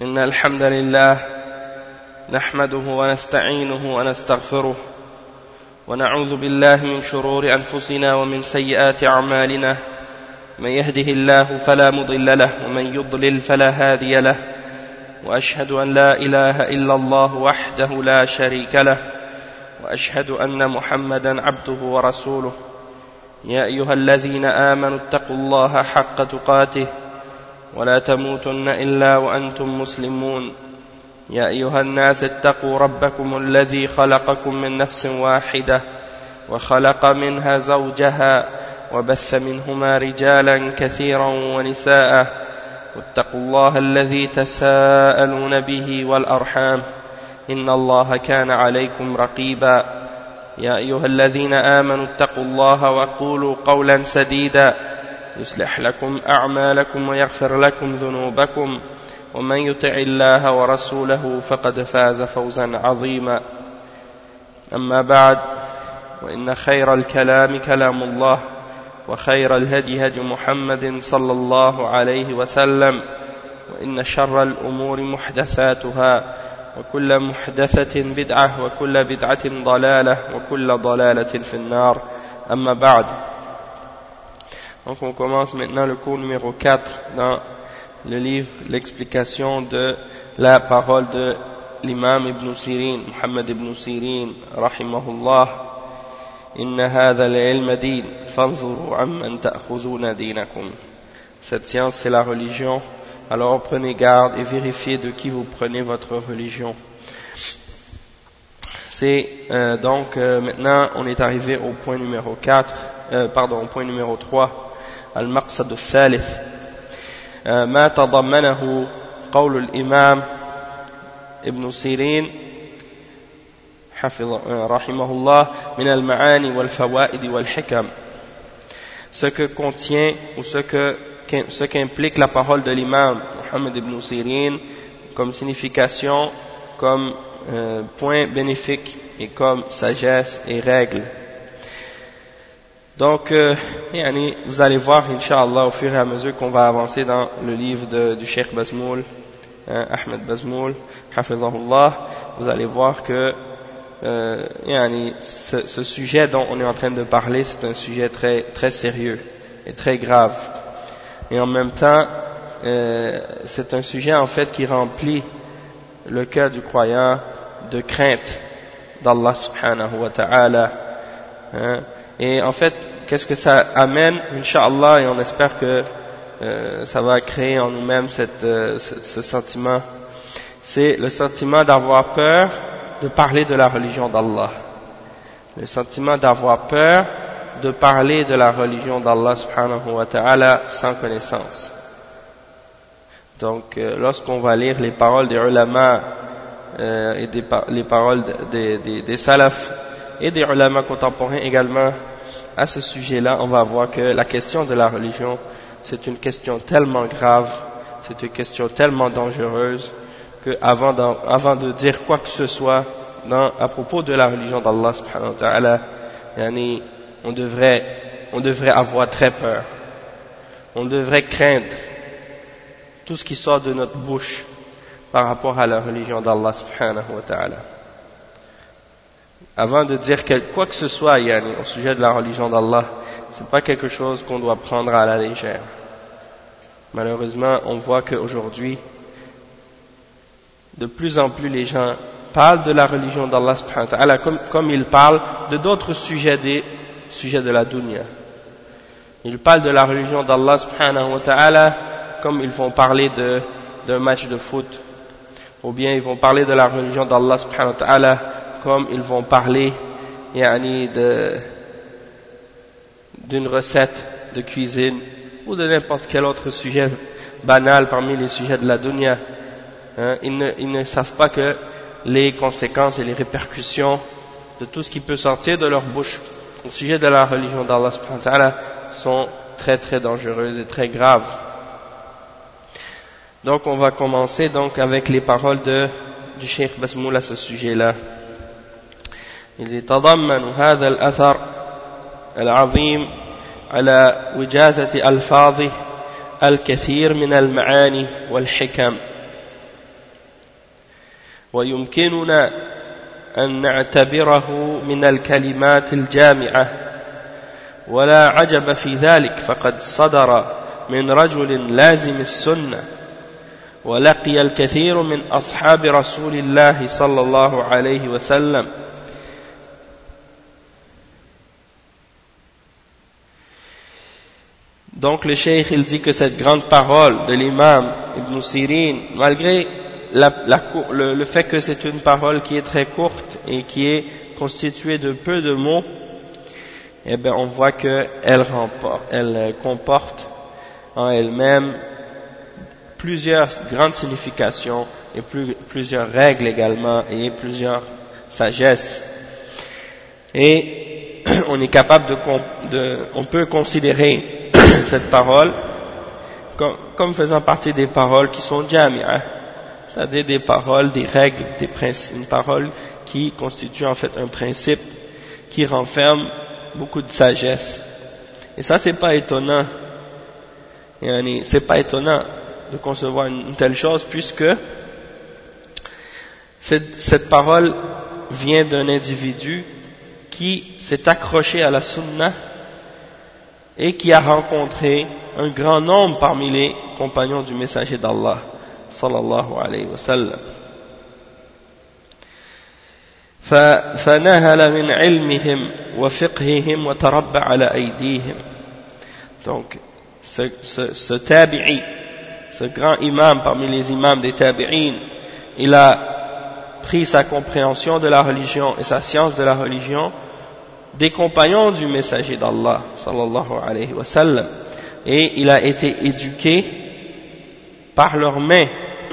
إن الحمد لله نحمده ونستعينه ونستغفره ونعوذ بالله من شرور أنفسنا ومن سيئات أعمالنا من يهده الله فلا مضل له ومن يضلل فلا هادي له وأشهد أن لا إله إلا الله وحده لا شريك له وأشهد أن محمدا عبده ورسوله يا أيها الذين آمنوا اتقوا الله حق تقاته ولا تموتن إلا وأنتم مسلمون يا أيها الناس اتقوا ربكم الذي خلقكم من نفس واحدة وخلق منها زوجها وبث منهما رجالا كثيرا ونساء واتقوا الله الذي تساءلون به والأرحام إن الله كان عليكم رقيبا يا أيها الذين آمنوا اتقوا الله وقولوا قولا سديدا يصلح لكم أعمالكم ويغفر لكم ذنوبكم ومن يطع الله ورسوله فقد فاز فوزا عظيما أما بعد وإن خير الكلام كلام الله وخير الهدي هدي محمد صلى الله عليه وسلم وإن شر الأمور محدثاتها وكل محدثة بدعة وكل بدعة ضلالة وكل ضلالة في النار أما بعد. Donc on commence maintenant le cours numéro 4 dans le livre, l'explication de la parole de l'imam Ibn Sirin, Muhammad Ibn Sirin, rahimahullah. Inna hadha al-ilma din, fanzuru amman ta'khuduna dinakum. Cette science c'est la religion, alors prenez garde et vérifiez de qui vous prenez votre religion. C'est donc maintenant on est arrivé au point numéro 4, au point numéro 3. المقصد الثالث ما تضمنه قول الإمام ابن سيرين رحمه الله من المعاني والفوائد والحكم. Ce que contient ou ce qu'implique la parole de l'imam Muhammad ibn Sirin comme signification, comme point bénéfique et comme sagesse et règle. Donc, vous allez voir, Inch'Allah, au fur et à mesure qu'on va avancer dans le livre du Cheikh Bazmoul, Ahmed Bazmoul, Hafizahullah, vous allez voir que ce sujet dont on est en train de parler, c'est un sujet très, très sérieux et très grave. Et en même temps, c'est un sujet en fait qui remplit le cœur du croyant de crainte d'Allah subhanahu wa ta'ala. Et en fait, qu'est-ce que ça amène, Inch'Allah, et on espère que ça va créer en nous-mêmes ce sentiment. C'est le sentiment d'avoir peur de parler de la religion d'Allah. Le sentiment d'avoir peur de parler de la religion d'Allah subhanahu wa ta'ala sans connaissance. Donc, lorsqu'on va lire les paroles des ulama et les paroles des salafs et des ulama contemporains également à ce sujet-là, on va voir que la question de la religion, c'est une question tellement grave, c'est une question tellement dangereuse, que avant de dire quoi que ce soit à propos de la religion d'Allah subhanahu wa ta'ala, on devrait avoir très peur. On devrait craindre tout ce qui sort de notre bouche par rapport à la religion d'Allah subhanahu wa ta'ala. Avant de dire quoi que ce soit au sujet de la religion d'Allah, c'est pas quelque chose qu'on doit prendre à la légère. Malheureusement, on voit qu'aujourd'hui, de plus en plus les gens parlent de la religion d'Allah subhanahu wa ta'ala comme ils parlent de d'autres sujets des sujets de la dunya. Ils parlent de la religion d'Allah subhanahu wa ta'ala comme ils vont parler d'un match de foot, ou bien ils vont parler de la religion d'Allah subhanahu wa ta'ala comme ils vont parler d'une recette de cuisine ou de n'importe quel autre sujet banal parmi les sujets de la dunya. Ils ne savent pas que les conséquences et les répercussions de tout ce qui peut sortir de leur bouche au sujet de la religion d'Allah subhanahu wa ta'ala sont très très dangereuses et très graves. Donc on va commencer donc avec les paroles du Cheikh Bazmoul à ce sujet-là. إذ يتضمن هذا الأثر العظيم على وجازة ألفاظه الكثير من المعاني والحكم. ويمكننا أن نعتبره من الكلمات الجامعة ولا عجب في ذلك فقد صدر من رجل لازم السنة ولقي الكثير من أصحاب رسول الله صلى الله عليه وسلم Donc le cheikh il dit que cette grande parole de l'imam Ibn Sirin, malgré le fait que c'est une parole qui est très courte et qui est constituée de peu de mots, eh bien on voit qu'elle comporte en elle-même plusieurs grandes significations et plusieurs règles également et plusieurs sagesses. Et on est capable on peut considérer cette parole comme faisant partie des paroles qui sont jami'ah, c'est-à-dire des paroles, des règles, des principes, une parole qui constitue en fait un principe qui renferme beaucoup de sagesse. Et ça c'est pas étonnant, c'est pas étonnant de concevoir une telle chose puisque cette parole vient d'un individu qui s'est accroché à la sunna et qui a rencontré un grand nombre parmi les compagnons du messager d'Allah sallallahu alayhi wa sallam. فنهل من علمهم وفقههم وتربى على أيديهم. Donc ce tabi'i, ce grand imam parmi les imams des tabi'in, il a pris sa compréhension de la religion et sa science de la religion des compagnons du messager d'Allah sallallahu alayhi wa sallam, et il a été éduqué par leurs mains.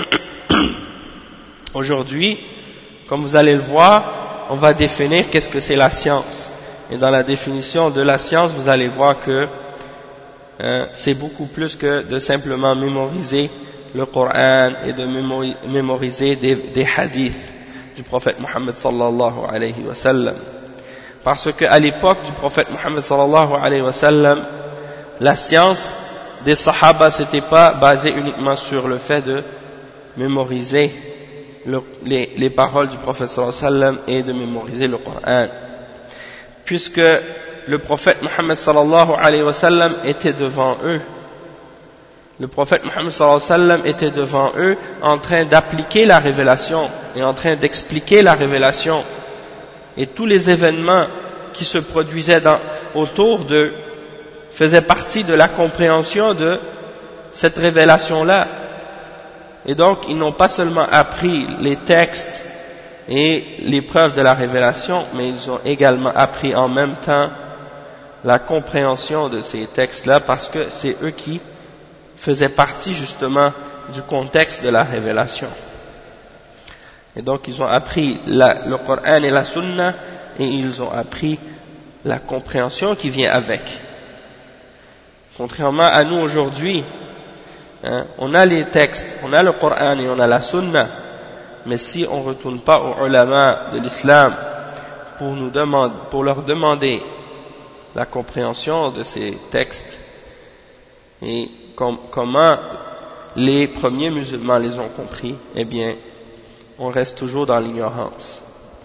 Aujourd'hui, comme vous allez le voir, on va définir qu'est-ce que c'est la science, et dans la définition de la science vous allez voir que c'est beaucoup plus que de simplement mémoriser le Coran et de mémoriser des hadiths du prophète Muhammad sallallahu alayhi wa sallam. Parce qu'à l'époque du prophète Muhammad sallallahu alayhi wa sallam, la science des Sahaba s'était pas basée uniquement sur le fait de mémoriser les paroles du prophète sallallahu alayhi wa sallam et de mémoriser le Coran. Puisque le prophète Muhammad sallallahu alayhi wa sallam était devant eux. Le prophète Muhammad sallallahu alayhi wa sallam était devant eux en train d'appliquer la révélation et en train d'expliquer la révélation. Et tous les événements qui se produisaient autour d'eux faisaient partie de la compréhension de cette révélation-là. Et donc, ils n'ont pas seulement appris les textes et les preuves de la révélation, mais ils ont également appris en même temps la compréhension de ces textes-là, parce que c'est eux qui faisaient partie justement du contexte de la révélation. Et donc ils ont appris le Coran et la Sunna, et ils ont appris la compréhension qui vient avec. Contrairement à nous aujourd'hui, on a les textes, on a le Coran et on a la Sunna, mais si on ne retourne pas aux ulama de l'islam pour leur demander la compréhension de ces textes et comment les premiers musulmans les ont compris, eh bien on reste toujours dans l'ignorance.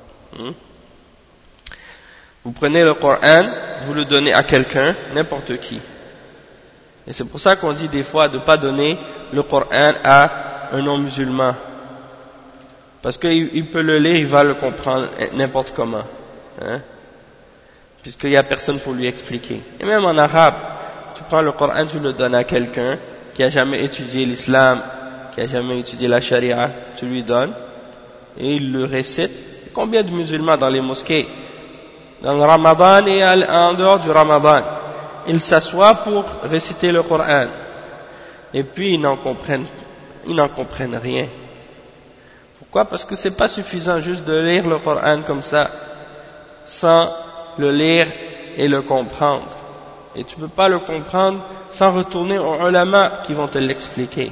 Vous prenez le Coran, vous le donnez à quelqu'un, n'importe qui. Et c'est pour ça qu'on dit des fois de ne pas donner le Coran à un non-musulman. Parce qu'il peut le lire, il va le comprendre n'importe comment. Puisqu'il n'y a personne pour lui expliquer. Et même en arabe, tu prends le Coran, tu le donnes à quelqu'un qui n'a jamais étudié l'islam, qui n'a jamais étudié la charia, tu lui donnes. Et il le récite. Combien de musulmans dans les mosquées, dans le Ramadan et en dehors du Ramadan, ils s'assoient pour réciter le Coran, et puis ils n'en comprennent rien. Pourquoi? Parce que c'est pas suffisant juste de lire le Coran comme ça, sans le lire et le comprendre. Et tu peux pas le comprendre sans retourner aux ulama qui vont te l'expliquer.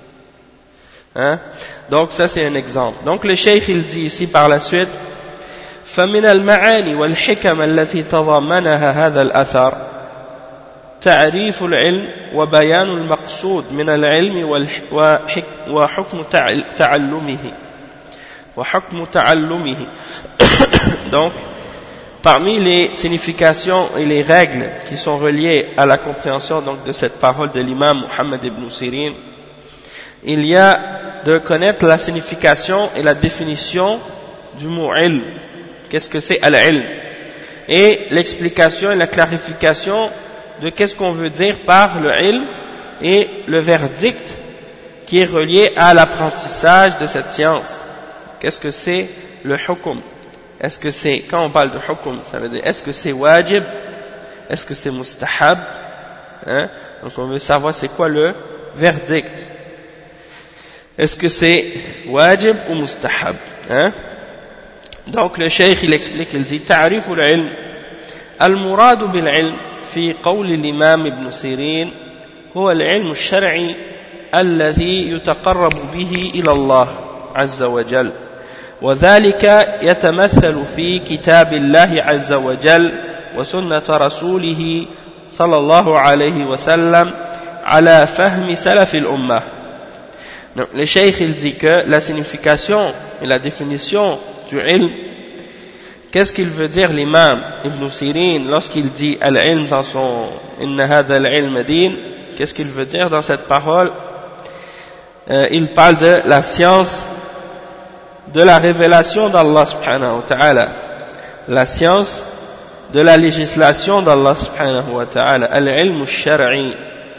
Donc ça c'est un exemple. Donc le cheikh il dit ici par la suite, فمن المعاني والحكم التي تضمنها هذا الأثر تعريف العلم وبيان المقصود من العلم وحكم تعلمه. وحكم تعلمه. Donc, parmi les significations et les règles qui sont reliées à la compréhension donc de cette parole de l'imam Muhammad ibn Sirin, il y a de connaître la signification et la définition du mot ilm. Qu'est-ce que c'est al-ilm? Et l'explication et la clarification de qu'est-ce qu'on veut dire par le ilm et le verdict qui est relié à l'apprentissage de cette science. Qu'est-ce que c'est le hukm? Est-ce que c'est, quand on parle de hukm, ça veut dire est-ce que c'est wajib? Est-ce que c'est mustahab? Donc on veut savoir c'est quoi le verdict. Est-ce que c'est wajib ou mustahab? Donc le cheikh il explique, il dit ta'rif al-ilm al-murad bil-ilm fi qawl al-imam ibn Sirin huwa al-ilm al-shar'i alladhi yutaqarrabu bihi ila Allah azza wa jal wa dhalika yatamathalu fi kitab Allah azza wa jal wa sunnat rasulih sallallahu alayhi wa sallam ala fahmi salaf al-ummah. Donc le cheikh il dit que la signification et la définition du ilm, qu'est-ce qu'il veut dire l'imam Ibn Sirin lorsqu'il dit al-ilm dans son inna hadha al-ilm din? Qu'est-ce qu'il veut dire dans cette parole? Il parle de la science de la révélation d'Allah subhanahu wa ta'ala, la science de la législation d'Allah subhanahu wa ta'ala, al-ilm al-shar'i,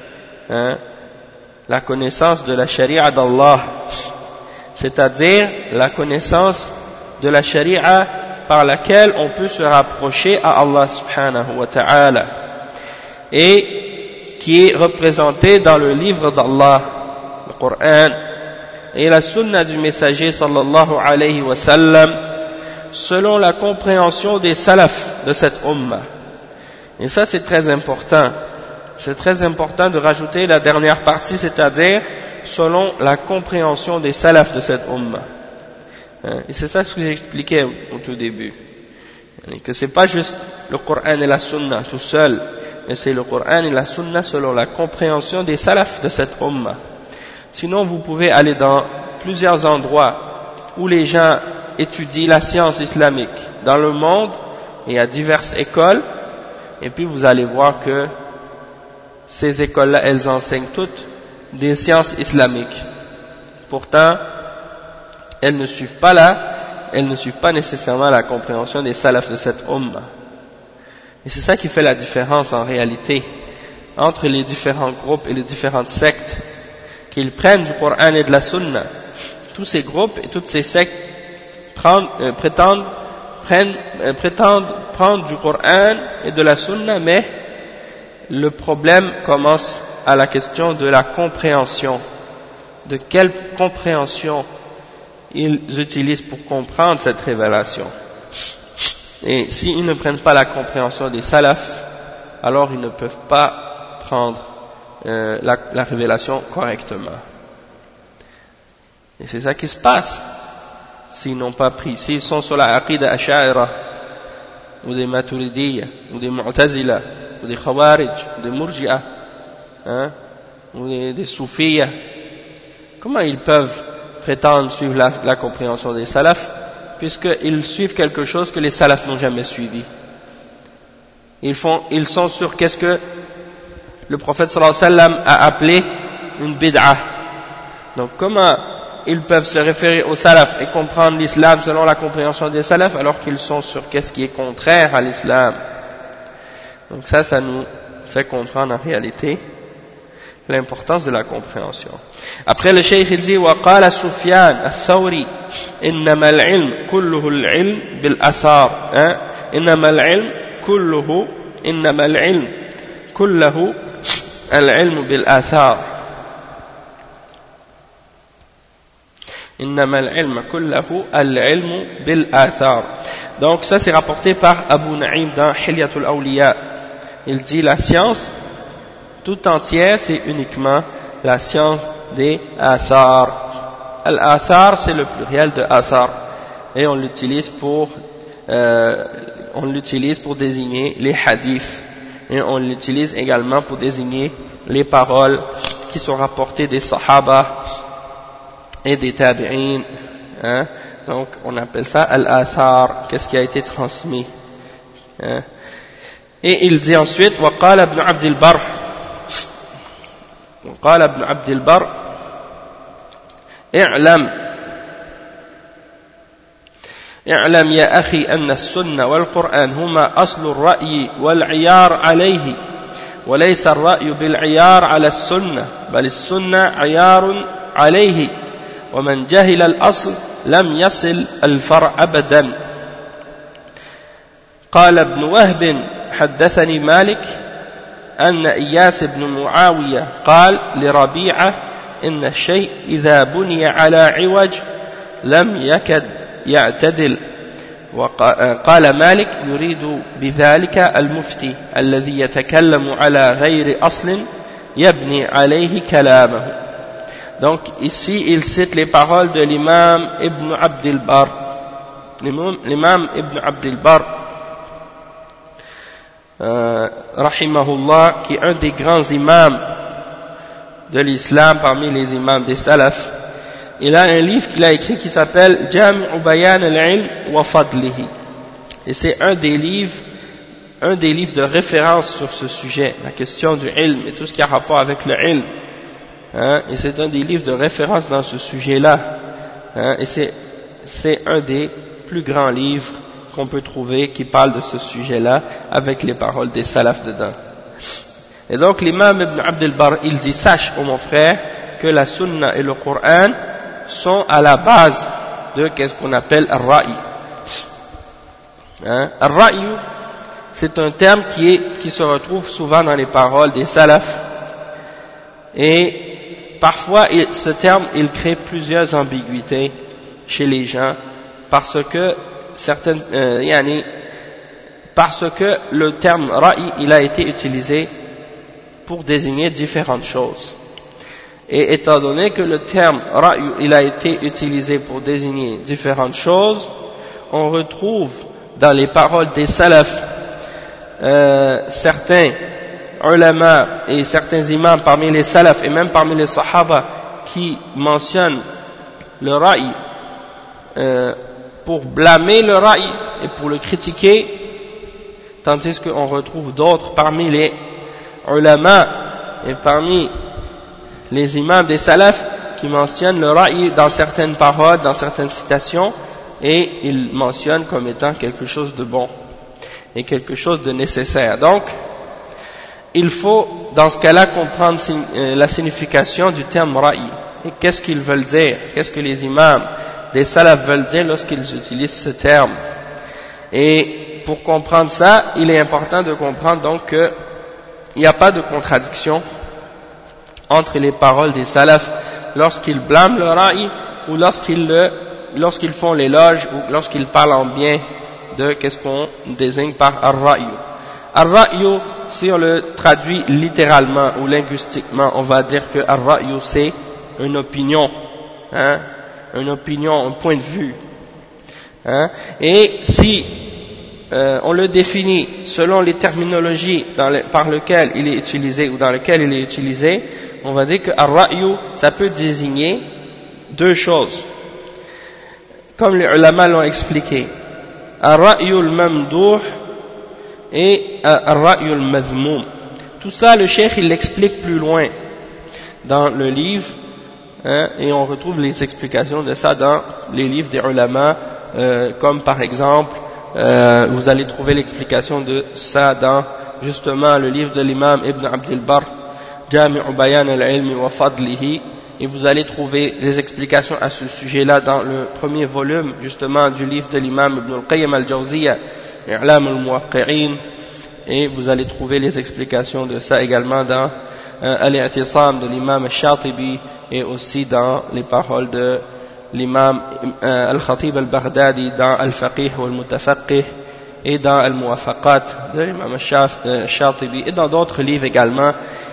la connaissance de la sharia d'Allah, c'est-à-dire la connaissance de la sharia par laquelle on peut se rapprocher à Allah subhanahu wa ta'ala et qui est représentée dans le livre d'Allah, le Coran, et la sunna du messager sallallahu alayhi wa sallam selon la compréhension des salafs de cette ummah. Et ça c'est très important. C'est très important de rajouter la dernière partie, c'est-à-dire selon la compréhension des salafs de cette ummah. Et c'est ça ce que j'ai expliqué au tout début. Que c'est pas juste le Coran et la Sunna tout seul, mais c'est le Coran et la Sunna selon la compréhension des salafs de cette ummah. Sinon vous pouvez aller dans plusieurs endroits où les gens étudient la science islamique dans le monde, et il y a diverses écoles, et puis vous allez voir que ces écoles-là, elles enseignent toutes des sciences islamiques. Pourtant, elles ne suivent pas nécessairement la compréhension des salafs de cette ummah. Et c'est ça qui fait la différence en réalité entre les différents groupes et les différentes sectes qu'ils prennent du Coran et de la Sunna. Tous ces groupes et toutes ces sectes prétendent prendre du Coran et de la Sunna, mais le problème commence à la question de la compréhension. De quelle compréhension ils utilisent pour comprendre cette révélation. Et s'ils ne prennent pas la compréhension des salafs, alors ils ne peuvent pas prendre la révélation correctement. Et c'est ça qui se passe. S'ils n'ont pas pris, s'ils sont sur la aqida ash'ara, ou des maturidiyya, ou des mu'tazila, ou des khawarij, ou des murji'a, ou des soufiyya, comment ils peuvent prétendent suivre la compréhension des salafs, puisqu'ils suivent quelque chose que les salafs n'ont jamais suivi. Ils sont sur qu'est-ce que le prophète sallallahu alayhi wa sallam a appelé une bid'ah. Donc comment ils peuvent se référer aux salafs et comprendre l'islam selon la compréhension des salafs alors qu'ils sont sur qu'est-ce qui est contraire à l'islam? Donc ça nous fait comprendre en réalité l'importance de la compréhension. Après le cheikh il dit وقال سفيان الثوري إنما العلم كله العلم بالآثار إنما العلم كله العلم بالآثار إنما العلم كله العلم بالآثار. Donc ça c'est rapporté par Abu Naïm dans Hilyatul Awliya. Il dit la science tout entière c'est uniquement la science des athar. Al-athar c'est le pluriel de athar et on l'utilise pour désigner les hadiths et on l'utilise également pour désigner les paroles qui sont rapportées des sahaba et des tabi'in hein? Donc on appelle ça al-athar, qu'est-ce qui a été transmis, hein? Et il dit ensuite وقال ابن عبد البر اعلم يا أخي أن السنة والقرآن هما أصل الرأي والعيار عليه وليس الرأي بالعيار على السنة بل السنة عيار عليه ومن جهل الأصل لم يصل الفرع أبدا. قال ابن وهب حدثني مالك أن إياس بن معاوية قال لربيعة إن الشيء إذا بني على عوج لم يكد يعتدل. وقال مالك يريد بذلك المفتي الذي يتكلم على غير أصل يبني عليه كلامه. Donc ici il cite les paroles de l'imam Ibn Abd al-Barr. L'imam Ibn Abd al-Barr rahimahullah, qui est un des grands imams de l'islam parmi les imams des salafs. Il a un livre qu'il a écrit qui s'appelle Jami'u Bayan al-Ilm wa Fadlihi, et c'est un des livres de référence sur ce sujet, la question du ilm et tout ce qui a rapport avec le ilm, hein, et c'est un des livres de référence dans ce sujet-là, hein, et c'est un des plus grands livres qu'on peut trouver qui parle de ce sujet-là avec les paroles des salafs dedans. Et donc l'imam Ibn Abd al-Barr, il dit: sache, ô mon frère, que la sunna et le Coran sont à la base de qu'est-ce qu'on appelle ar-ra'i. Hein? Ar-ra'i, c'est un terme qui se retrouve souvent dans les paroles des salafs, et parfois ce terme il crée plusieurs ambiguïtés chez les gens parce que le terme ra'i il a été utilisé pour désigner différentes choses. Et étant donné que le terme ra'i il a été utilisé pour désigner différentes choses, on retrouve dans les paroles des salafs certains ulama et certains imams parmi les salafs et même parmi les sahaba qui mentionnent le ra'i pour blâmer le ra'i et pour le critiquer, tandis qu'on retrouve d'autres parmi les ulama et parmi les imams des salafs qui mentionnent le ra'i dans certaines paroles, dans certaines citations, et ils mentionnent comme étant quelque chose de bon et quelque chose de nécessaire. Donc il faut dans ce cas-là comprendre la signification du terme ra'i et qu'est-ce qu'ils veulent dire, qu'est-ce que les imams des salafs veulent dire lorsqu'ils utilisent ce terme. Et pour comprendre ça, il est important de comprendre donc qu'il n'y a pas de contradiction entre les paroles des salafs lorsqu'ils blâment le ra'i ou lorsqu'ils font l'éloge ou lorsqu'ils parlent en bien de qu'est-ce qu'on désigne par ar-ra'yu. Ar-ra'yu, si on le traduit littéralement ou linguistiquement, on va dire que ar-ra'yu c'est une opinion, hein, une opinion, un point de vue, hein, et si on le définit selon les terminologies par lesquelles il est utilisé ou dans lesquelles il est utilisé, on va dire que ar-ra'yu ça peut désigner deux choses, comme les ulama l'ont expliqué: ar-ra'yu al-mamdouh et ar-ra'yu al-madhmoum. Tout ça le cheikh il l'explique plus loin dans le livre, hein, et on retrouve les explications de ça dans les livres des ulama, comme par exemple vous allez trouver l'explication de ça dans justement le livre de l'imam Ibn Abd al-Barr, Jami'u Bayan al-Ilm wa Fadlihi, et vous allez trouver les explications à ce sujet-là dans le premier volume justement du livre de l'imam Ibn al-Qayyim al-Jawziyya, I'lam al-Muwaqqi'in, et vous allez trouver les explications de ça également dans al-I'tisam de l'imam al-Shatibi, et aussi dans les paroles de l'imam al-Khatib al-Baghdadi dans al-Faqih ou al-Mutafaqih, et dans al-Muwafaqat de l'imam al-Shatibi, et dans d'autres livres également.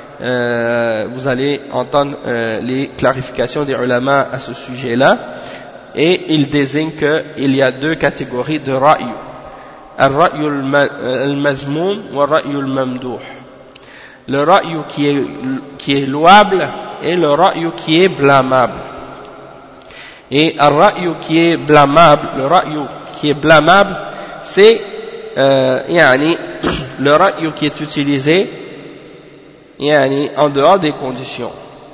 Vous allez entendre les clarifications des ulama à ce sujet-là, et ils désignent qu'il y a deux catégories de ra'yu: ar-ra'yu al-mazmoum wa ar-ra'yu al-mamdouh. Le ra'yu qui est louable et le ra'yu qui est blâmable. Et ar-ra'yu qui est blâmable, le ra'yu qui est blâmable, c'est le ra'yu qui est utilisé en dehors des conditions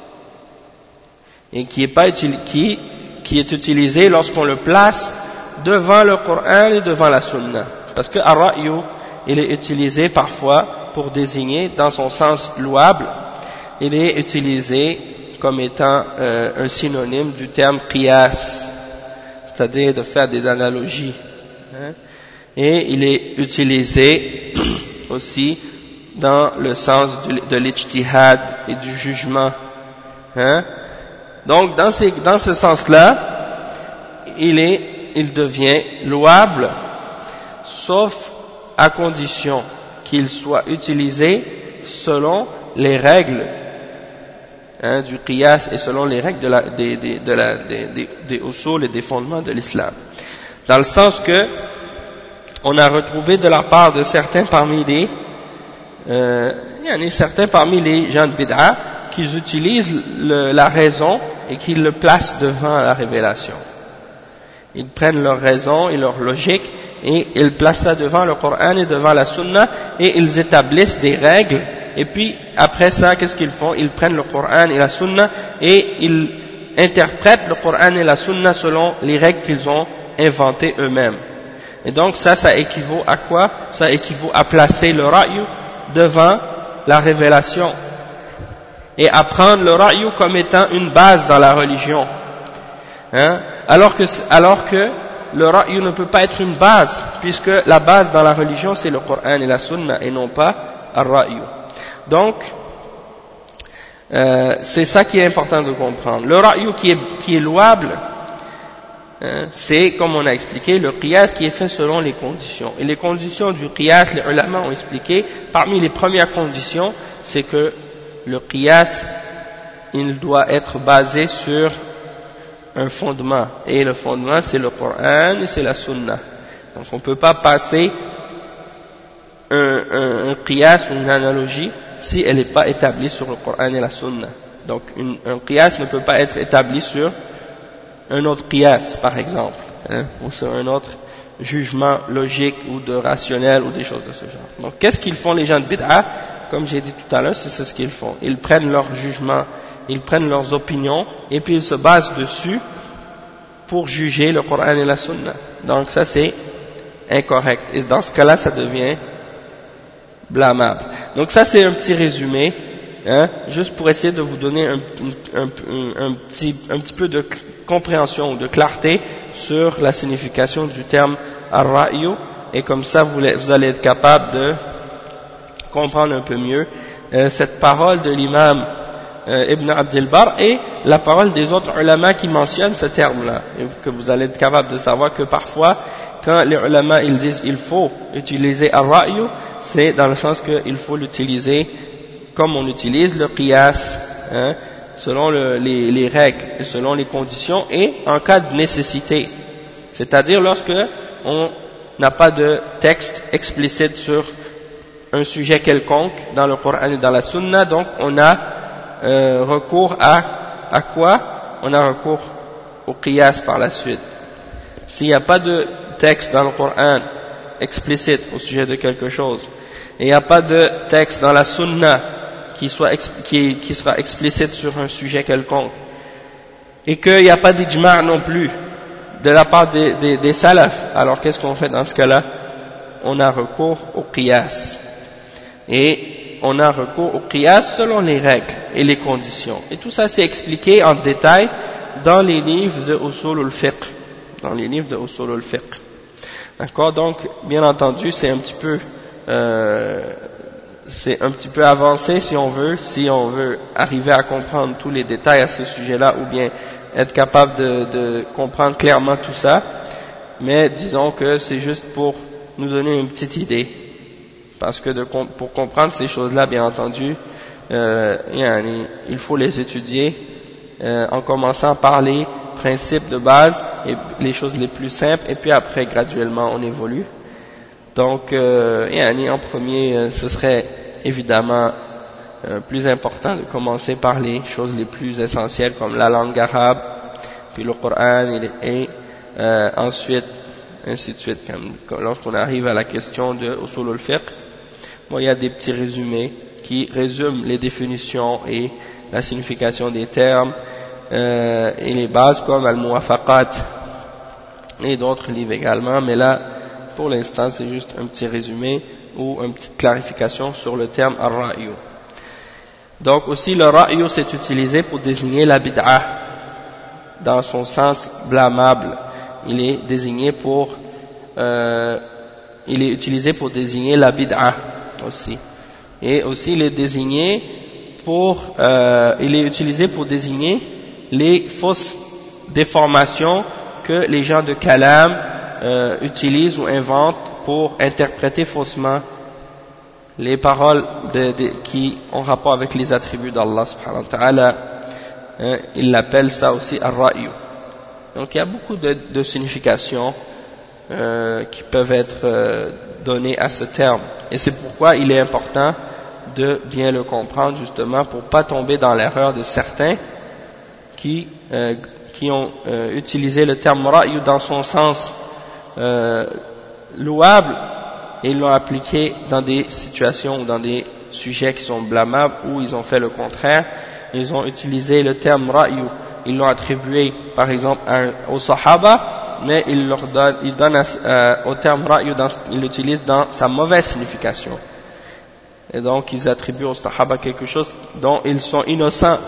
et qui est utilisé lorsqu'on le place devant le Coran et devant la Sunna. Parce que ar-ra'yu, il est utilisé parfois pour désigner, dans son sens louable, il est utilisé comme étant un synonyme du terme qiyas, c'est-à-dire de faire des analogies. Et il est utilisé aussi dans le sens de l'ijtihad et du jugement. Donc dans ce sens-là, il devient louable, sauf à condition qu'il soit utilisé selon les règles du qiyas et selon les règles des usul et des fondements de l'islam. Dans le sens que on a retrouvé de la part de certains parmi les gens de bid'a qui utilisent la raison et qui le placent devant la révélation. Ils prennent leur raison et leur logique et ils placent ça devant le Coran et devant la Sunna et ils établissent des règles. Et puis après ça, qu'est-ce qu'ils font? Ils prennent le Coran et la Sunna et ils interprètent le Coran et la Sunna selon les règles qu'ils ont inventées eux-mêmes. Et donc ça équivaut à quoi? Ça équivaut à placer le ra'yu devant la révélation et à prendre le ra'yu comme étant une base dans la religion. Alors que le ra'yu ne peut pas être une base, puisque la base dans la religion c'est le Coran et la Sunna et non pas ar-ra'yu. Donc c'est ça qui est important de comprendre. Le ra'yu qui est louable, c'est, comme on a expliqué, le qiyas qui est fait selon les conditions. Et les conditions du qiyas, les ulama ont expliqué, parmi les premières conditions, c'est que le qiyas, il doit être basé sur un fondement. Et le fondement, c'est le Coran et c'est la Sunna. Donc on ne peut pas passer un qiyas ou une analogie si elle n'est pas établie sur le Coran et la Sunna. Donc un qiyas ne peut pas être établi sur un autre qiyas, par exemple, ou sur un autre jugement logique ou de rationnel ou des choses de ce genre. Donc qu'est-ce qu'ils font les gens de bid'a? Comme j'ai dit tout à l'heure, c'est ce qu'ils font. Ils prennent leur jugement, ils prennent leurs opinions et puis ils se basent dessus pour juger le Coran et la Sunna. Donc ça c'est incorrect. Et dans ce cas-là, ça devient blâmable. Donc ça c'est un petit résumé, juste pour essayer de vous donner un petit peu de compréhension ou de clarté sur la signification du terme ar-ra'yu, et comme ça vous allez être capable de comprendre un peu mieux cette parole de l'imam Ibn Abdel Barr et la parole des autres ulama qui mentionnent ce terme-là, et que vous allez être capable de savoir que parfois quand les ulama ils disent il faut utiliser ar-ra'yu, c'est dans le sens qu'il faut l'utiliser comme on utilise le qiyas, selon les règles et selon les conditions et en cas de nécessité, c'est-à-dire lorsque on n'a pas de texte explicite sur un sujet quelconque dans le Coran et dans la Sunna, donc on a recours à quoi? On a recours au qiyas par la suite. S'il n'y a pas de texte dans le Coran explicite au sujet de quelque chose et il n'y a pas de texte dans la Sunna qui sera explicite sur un sujet quelconque, et qu'il n'y a pas d'ijma' non plus de la part des salafs, alors qu'est-ce qu'on fait dans ce cas-là? On a recours au qiyas, et on a recours au qiyas selon les règles et les conditions, et tout ça c'est expliqué en détail dans les livres de usul al-fiqh, d'accord? Donc bien entendu c'est un petit peu avancé si on veut arriver à comprendre tous les détails à ce sujet-là, ou bien être capable de comprendre clairement tout ça, mais disons que c'est juste pour nous donner une petite idée, parce que pour comprendre ces choses-là, bien entendu, il faut les étudier en commençant par les principes de base et les choses les plus simples, et puis après graduellement on évolue. Donc, en premier, ce serait évidemment plus important de commencer par les choses les plus essentielles comme la langue arabe, puis le Coran, et ensuite, ainsi de suite. Lorsqu'on arrive à la question de Usul al-Fiqh, bon, il y a des petits résumés qui résument les définitions et la signification des termes, et les bases comme Al-Muwafaqat et d'autres livres également, mais là, pour l'instant, c'est juste un petit résumé ou une petite clarification sur le terme Ar-Ra'yu. Donc aussi, le Ra'yu, c'est utilisé pour désigner la bid'ah dans son sens blâmable. Il est utilisé pour désigner la bid'ah aussi. Et aussi, il est utilisé pour désigner les fausses déformations que les gens de Kalam utilisent ou inventent pour interpréter faussement les paroles qui ont rapport avec les attributs d'Allah subhanahu wa ta'ala. Il l'appelle ça aussi Ar-Ra'yu. Donc il y a beaucoup de significations qui peuvent être données à ce terme. Et c'est pourquoi il est important de bien le comprendre, justement, pour pas tomber dans l'erreur de certains qui ont utilisé le terme Ra'yu dans son sens louable, et ils l'ont appliqué dans des situations ou dans des sujets qui sont blâmables, où ils ont fait le contraire. Ils ont utilisé le terme Ra'yu, ils l'ont attribué par exemple aux Sahaba, mais ils donnent au terme Ra'yu, ils l'utilisent dans sa mauvaise signification. Et donc ils attribuent aux Sahaba quelque chose dont ils sont innocents.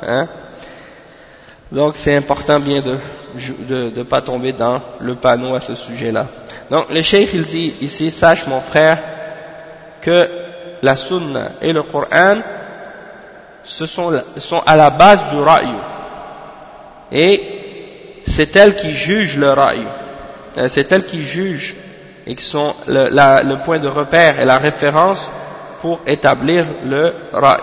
Donc c'est important bien de pas tomber dans le panneau à ce sujet-là. Donc le cheikh il dit ici, sache mon frère que la sunna et le Coran sont à la base du ra'yu, et c'est elles qui jugent le ra'yu, c'est elles qui jugent et qui sont le point de repère et la référence pour établir le ra'yu,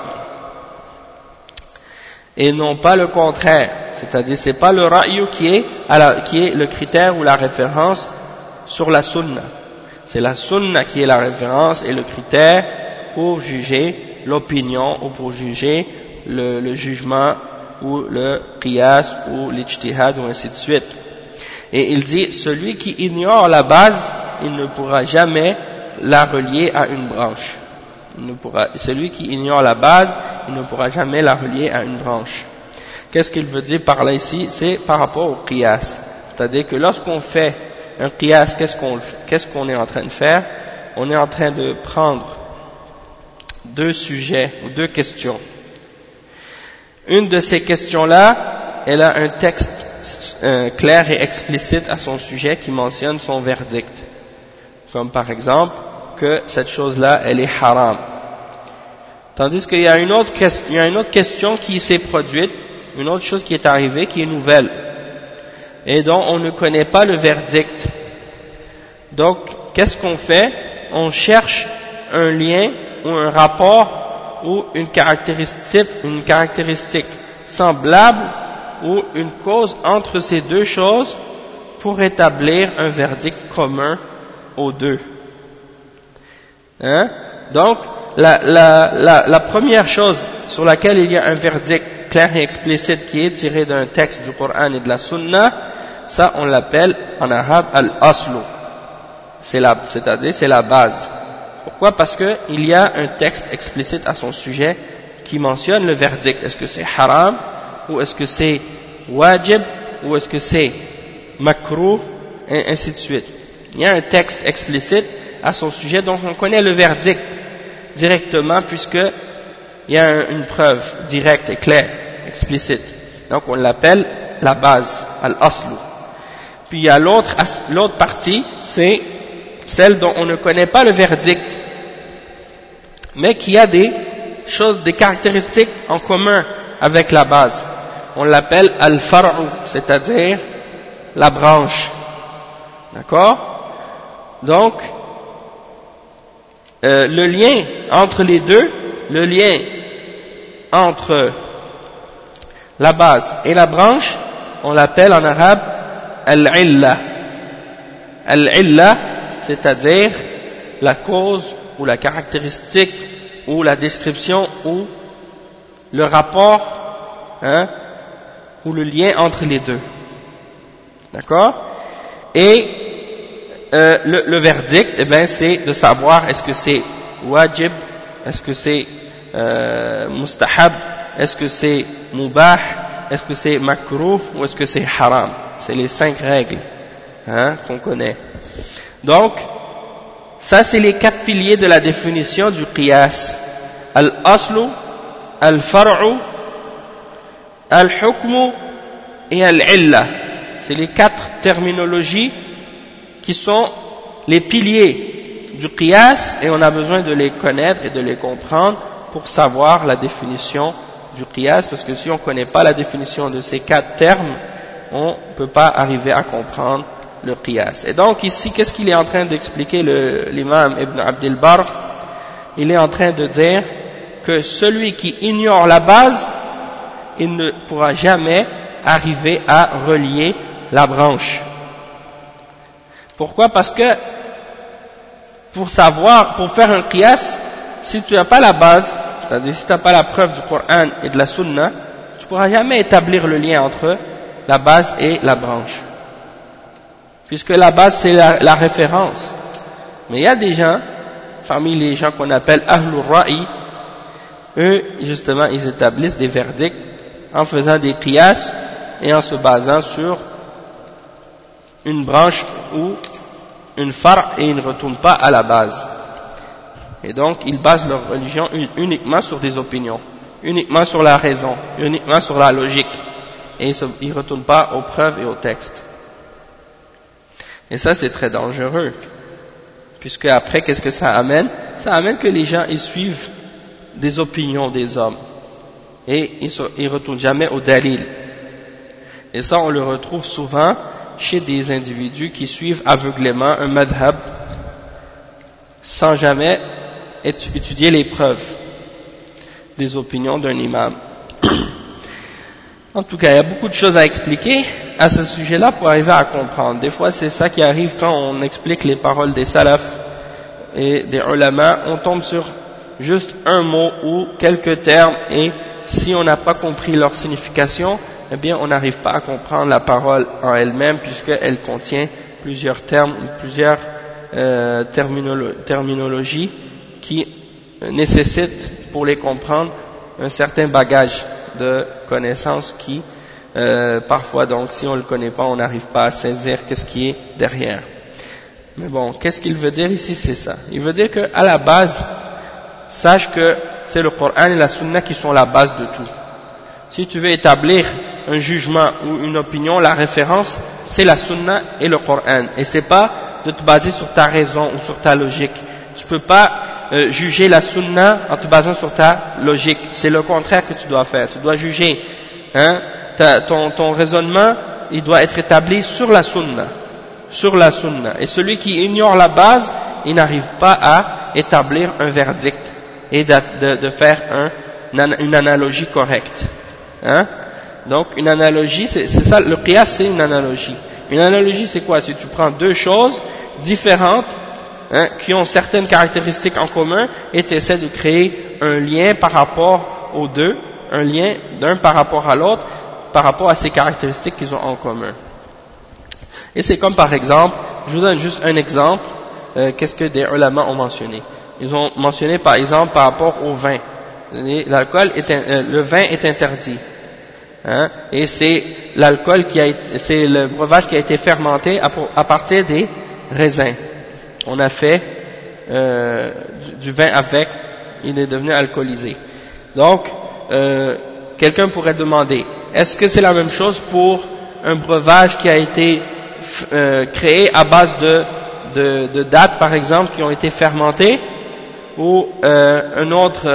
et non pas le contraire. C'est-à-dire, c'est pas le ra'yu qui est le critère ou la référence sur la sunna. C'est la sunna qui est la référence et le critère pour juger l'opinion ou pour juger le jugement ou le qiyas ou l'ijtihad ou ainsi de suite. Et il dit, celui qui ignore la base, il ne pourra jamais la relier à une branche. Celui qui ignore la base, il ne pourra jamais la relier à une branche. Qu'est-ce qu'il veut dire par là ici? C'est par rapport au qiyas. C'est-à-dire que lorsqu'on fait un qiyas, qu'est-ce qu'on est en train de faire? On est en train de prendre deux sujets ou deux questions. Une de ces questions-là, elle a un texte clair et explicite à son sujet qui mentionne son verdict. Comme par exemple, que cette chose-là, elle est haram. Tandis qu'il y a une autre question qui s'est produite, une autre chose qui est arrivée, qui est nouvelle, et dont on ne connaît pas le verdict. Donc, qu'est-ce qu'on fait? On cherche un lien ou un rapport ou une caractéristique semblable ou une cause entre ces deux choses pour établir un verdict commun aux deux. Donc, la première chose sur laquelle il y a un verdict clair et explicite qui est tiré d'un texte du Coran et de la Sunna, ça on l'appelle en arabe al-aslu, c'est-à-dire c'est la base. Pourquoi? Parce que il y a un texte explicite à son sujet qui mentionne le verdict. Est-ce que c'est haram, ou est-ce que c'est wajib, ou est-ce que c'est makruh, et ainsi de suite. Il y a un texte explicite à son sujet dont on connaît le verdict directement, puisque il y a une preuve directe et claire, explicite. Donc on l'appelle la base, al-aslu. Puis il y a l'autre partie, c'est celle dont on ne connaît pas le verdict, mais qui a des caractéristiques en commun avec la base. On l'appelle al-far'u, c'est-à-dire la branche. D'accord? Donc, le lien entre les deux, le lien entre la base et la branche, on l'appelle en arabe al-illa. Al-illa, c'est-à-dire la cause ou la caractéristique ou la description ou le rapport, ou le lien entre les deux. D'accord? Et le verdict, eh ben, c'est de savoir est-ce que c'est wajib, est-ce que c'est mustahab, est-ce que c'est mubah, est-ce que c'est makruh ou est-ce que c'est haram. C'est les 5 règles qu'on connaît. Donc, ça c'est les 4 piliers de la définition du qiyas. Al-aslu, al-far'u, al-hukmu et al-illa. C'est les 4 terminologies qui sont les piliers du qiyas et on a besoin de les connaître et de les comprendre pour savoir la définition du qiyas, parce que si on ne connaît pas la définition de ces 4 termes, on ne peut pas arriver à comprendre le qiyas. Et donc ici, qu'est-ce qu'il est en train d'expliquer l'imam Ibn Abd al-Barr? Il est en train de dire que celui qui ignore la base, il ne pourra jamais arriver à relier la branche. Pourquoi? Parce que pour faire un qiyas, si tu n'as pas la base, c'est-à-dire si tu n'as pas la preuve du Coran et de la Sunna, tu ne pourras jamais établir le lien entre la base et la branche. Puisque la base c'est la référence. Mais il y a des gens, parmi les gens qu'on appelle Ahlul Ra'i, eux justement ils établissent des verdicts en faisant des qiyas et en se basant sur une branche ou une far' et ils ne retournent pas à la base. Et donc ils basent leur religion uniquement sur des opinions, uniquement sur la raison, uniquement sur la logique. Et ils ne retournent pas aux preuves et aux textes. Et ça c'est très dangereux. Puisque après qu'est-ce que ça amène? Ça amène que les gens ils suivent des opinions des hommes. Et ils ne retournent jamais au dalil. Et ça on le retrouve souvent chez des individus qui suivent aveuglément un madhab sans jamais étudier les preuves des opinions d'un imam. En tout cas, il y a beaucoup de choses à expliquer à ce sujet-là pour arriver à comprendre. Des fois, c'est ça qui arrive quand on explique les paroles des salafs et des ulama. On tombe sur juste un mot ou quelques termes et si on n'a pas compris leur signification, eh bien, on n'arrive pas à comprendre la parole en elle-même puisqu'elle contient plusieurs termes, plusieurs terminologies qui nécessitent, pour les comprendre, un certain bagage de connaissances qui, parfois, donc, si on ne le connaît pas, on n'arrive pas à saisir qu'est-ce qui est derrière. Mais bon, qu'est-ce qu'il veut dire ici? C'est ça. Il veut dire qu'à la base, sache que c'est le Coran et la Sunna qui sont la base de tout. Si tu veux établir un jugement ou une opinion, la référence, c'est la Sunna et le Coran. Et c'est pas de te baser sur ta raison ou sur ta logique. Tu peux pas juger la Sunna en te basant sur ta logique. C'est le contraire que tu dois faire. Tu dois juger. Ton raisonnement, il doit être établi sur la Sunna. Sur la Sunna. Et celui qui ignore la base, il n'arrive pas à établir un verdict et de faire une analogie correcte. Donc une analogie, c'est ça, le qiyas c'est une analogie. Une analogie c'est quoi? Si tu prends deux choses différentes qui ont certaines caractéristiques en commun et tu essaies de créer un lien par rapport aux deux, un lien d'un par rapport à l'autre, par rapport à ces caractéristiques qu'ils ont en commun. Et c'est comme par exemple, je vous donne juste un exemple, qu'est-ce que des ulama ont mentionné. Ils ont mentionné par exemple par rapport au vin. Le vin est interdit. Et c'est l'alcool c'est le breuvage qui a été fermenté à partir des raisins. On a fait du vin avec, il est devenu alcoolisé. Donc, quelqu'un pourrait demander, est-ce que c'est la même chose pour un breuvage qui a été créé à base de dattes, par exemple, qui ont été fermentées, ou une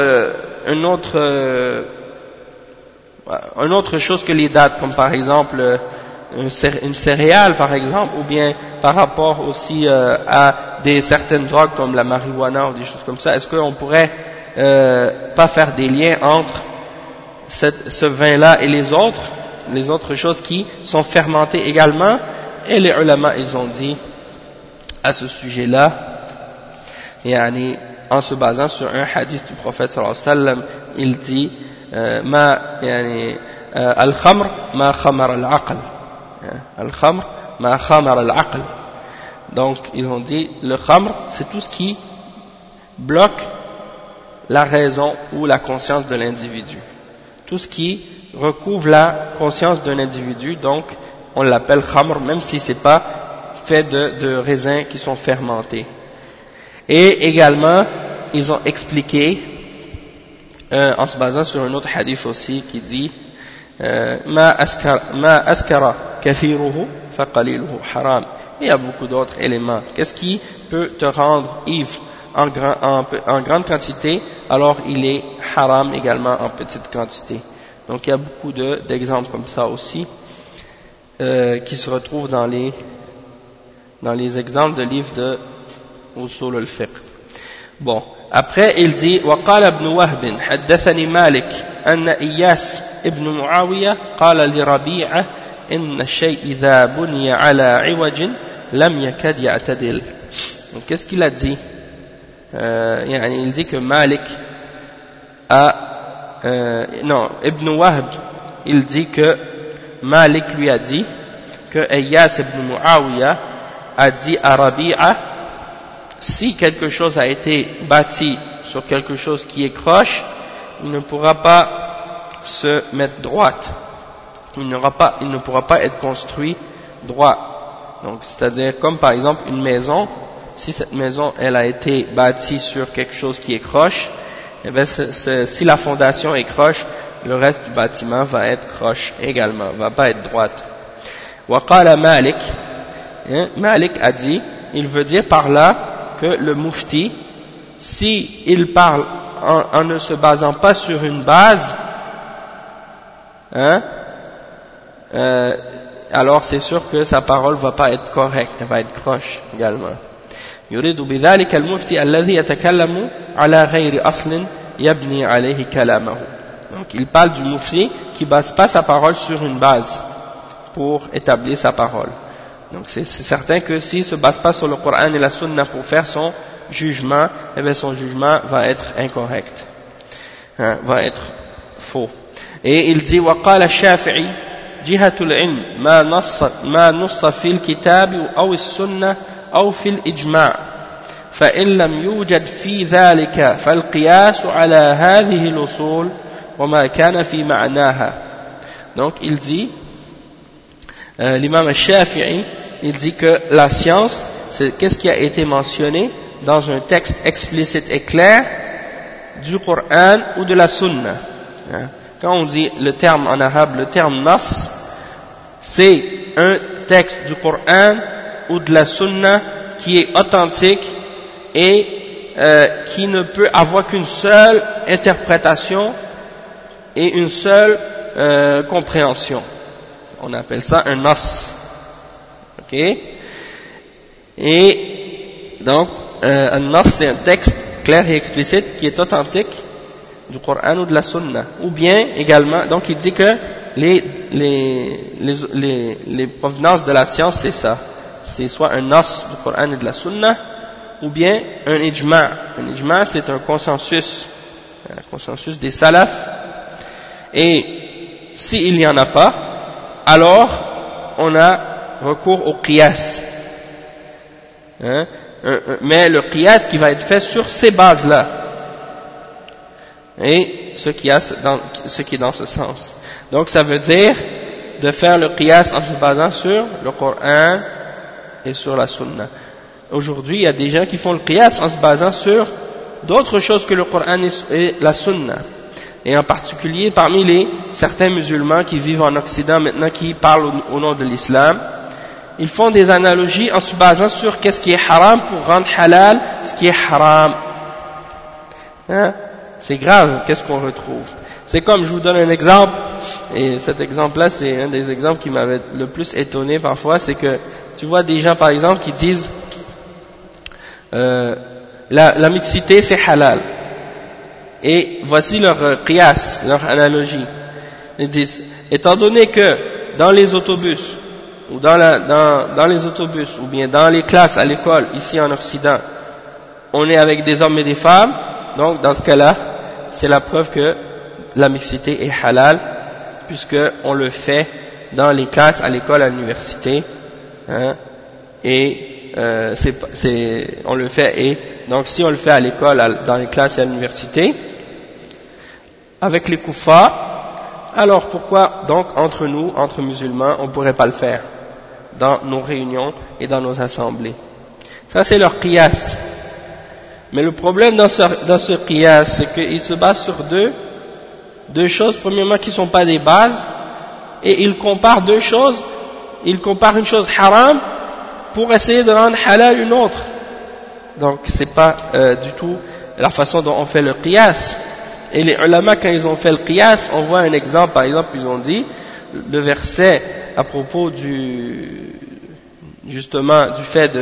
autre chose que les dates, comme par exemple une céréale par exemple, ou bien par rapport aussi à certaines drogues comme la marijuana ou des choses comme ça. Est-ce qu'on pourrait pas faire des liens entre ce vin-là et les autres choses qui sont fermentées également? Et les ulama, ils ont dit à ce sujet-là, en se basant sur un hadith du prophète sallallahu alayhi wa sallam, il dit al-khamr ma khamar al-aql. Al-khamr ma khamar al-aql. Donc ils ont dit le khamr c'est tout ce qui bloque la raison ou la conscience de l'individu, tout ce qui recouvre la conscience d'un individu, donc on l'appelle khamr même si c'est pas fait de raisins qui sont fermentés. Et également ils ont expliqué en se basant sur un autre hadith aussi qui dit ma askara kathiruhu fa qaliluhu haram. Il y a beaucoup d'autres éléments. Qu'est-ce qui peut te rendre ivre en grande quantité, alors il est haram également en petite quantité. Donc il y a beaucoup d'exemples comme ça aussi qui se retrouvent dans les exemples de livres de Usul al-Fiqh. Bon, après il dit وقال ابن وهب حدثني مالك أن إياس ابن معاوية قال لربيعة إن الشيء إذا بني على عوج لم يكد يعتدل. Donc qu'est-ce qu'il a dit? Il dit que Malik Ibn Wahb, il dit que Malik lui a dit que Iyas ibn Muawiyah a dit à Rabi'a, si quelque chose a été bâti sur quelque chose qui est croche, il ne pourra pas se mettre droite, il ne pourra pas être construit droit. Donc c'est-à-dire comme par exemple une maison, si cette maison elle a été bâtie sur quelque chose qui est croche, eh bien si la fondation est croche, le reste du bâtiment va être croche également, va pas être droite. Waqala Malik, Malik a dit, il veut dire par là que le mufti, si il parle en ne se basant pas sur une base, alors c'est sûr que sa parole va pas être correcte, elle va être croche également. يريد بذلك المفتي الذي يتكلم على غير أصل يبني عليه كلامه. Donc il parle du mufti qui base pas sa parole sur une base pour établir sa parole. Donc c'est certain que s'il se base pas sur le Coran et la Sunna pour faire son jugement, eh bien son jugement va être incorrect, va être faux. Et il dit وقال الشافعي جهة العلم ما نص في الكتاب أو السنة أو في الإجماع فإن لم يوجد في ذلك فالقياس على هذه الأصول وما كان في معناها. Donc il dit, l'imam al-Shafi'i, il dit que la science, c'est qu'est-ce qui a été mentionné dans un texte explicite et clair du Coran ou de la Sunna. Quand on dit le terme en arabe, le terme nas, c'est un texte du Coran ou de la Sunna qui est authentique et qui ne peut avoir qu'une seule interprétation et une seule compréhension. On appelle ça un nas. Ok? Et donc, un nas c'est un texte clair et explicite qui est authentique du Coran ou de la Sunna. Ou bien également, donc il dit que les provenances de la science c'est ça. C'est soit un nas du Coran et de la Sunna, ou bien un ijma'. Un ijma' c'est un consensus des salafs. Et s'il n'y en a pas, alors on a recours au qiyas. Mais le qiyas qui va être fait sur ces bases-là. Et ce qui est dans ce sens. Donc ça veut dire de faire le qiyas en se basant sur le Coran et sur la Sunna. Aujourd'hui, il y a des gens qui font le qiyas en se basant sur d'autres choses que le Coran et la Sunna. Et en particulier parmi certains musulmans qui vivent en Occident maintenant, qui parlent au nom de l'islam, ils font des analogies en se basant sur qu'est-ce qui est haram pour rendre halal ce qui est haram. C'est grave, qu'est-ce qu'on retrouve. C'est comme, je vous donne un exemple, et cet exemple-là, c'est un des exemples qui m'avait le plus étonné parfois, c'est que tu vois des gens, par exemple, qui disent la mixité, c'est halal. Et voici leur qiyas, leur analogie. Ils disent, étant donné que dans les autobus, ou dans les autobus, ou bien dans les classes à l'école, ici en Occident, on est avec des hommes et des femmes, donc dans ce cas-là, c'est la preuve que la mixité est halal, puisque on le fait dans les classes à l'école, à l'université, hein, et on le fait, et donc si on le fait à l'école, dans les classes et à l'université, avec les kuffars, alors pourquoi donc entre nous, entre musulmans, on ne pourrait pas le faire dans nos réunions et dans nos assemblées? Ça c'est leur qiyas. Mais le problème dans ce qiyas, c'est qu'il se base sur deux choses, premièrement, qui ne sont pas des bases, et il compare deux choses. Il compare une chose haram pour essayer de rendre halal une autre. Donc c'est pas du tout la façon dont on fait le qiyas. Et les ulama, quand ils ont fait le qiyas, on voit un exemple. Par exemple, ils ont dit le verset à propos justement du fait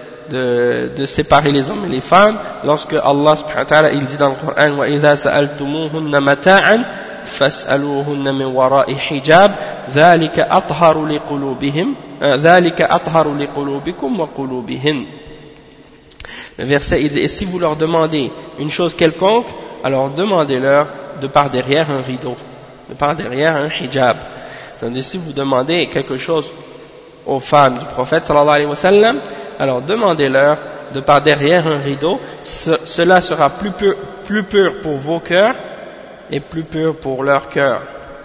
de séparer les hommes et les femmes, lorsque Allah subhanahu wa ta'ala il dit dans le Coran wa idha sa'altumuhunna mata'an fas'aluhunna min wara'i hijab dhalika atharu liqulubihim dhalika atharu liqulubikum wa qulubihin. Le verset il dit, et si vous leur demandez une chose quelconque, alors demandez-leur de par derrière un rideau, de par derrière un hijab. C'est-à-dire si vous demandez quelque chose aux femmes du prophète sallallahu alayhi wa sallam, alors demandez-leur de par derrière un rideau, cela sera plus pur pour vos cœurs et plus pur pour leur cœur.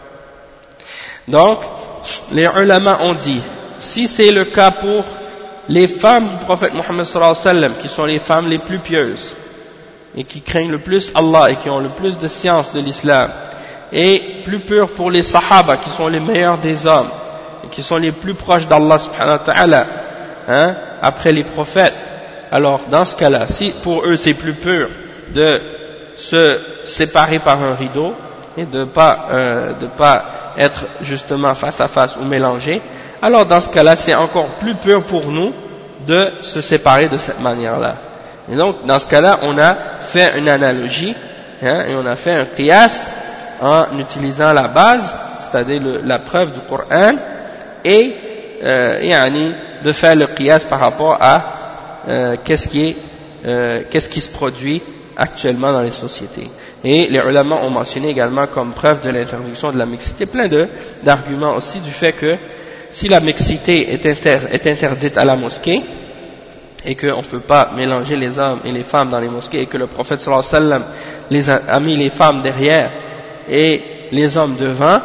Donc, les ulama ont dit, si c'est le cas pour les femmes du prophète Mohammed sallallahu alayhi wa sallam, qui sont les femmes les plus pieuses, et qui craignent le plus Allah, et qui ont le plus de science de l'islam, et plus pur pour les sahaba, qui sont les meilleurs des hommes, et qui sont les plus proches d'Allah subhanahu wa ta'ala, hein, après les prophètes, alors dans ce cas-là, si pour eux c'est plus pur de se séparer par un rideau, et de pas être justement face à face ou mélangé, alors dans ce cas-là c'est encore plus pur pour nous de se séparer de cette manière-là. Et donc dans ce cas-là on a fait une analogie, hein, et on a fait un qiyas en utilisant la base, c'est-à-dire la preuve du Coran, et de faire le qiyas par rapport à qu'est-ce qui se produit actuellement dans les sociétés. Et les ulama ont mentionné également comme preuve de l'interdiction de la mixité plein d'arguments aussi du fait que si la mixité est interdite à la mosquée et qu'on ne peut pas mélanger les hommes et les femmes dans les mosquées, et que le prophète sallallahu alayhi wa sallam a mis les femmes derrière et les hommes devant,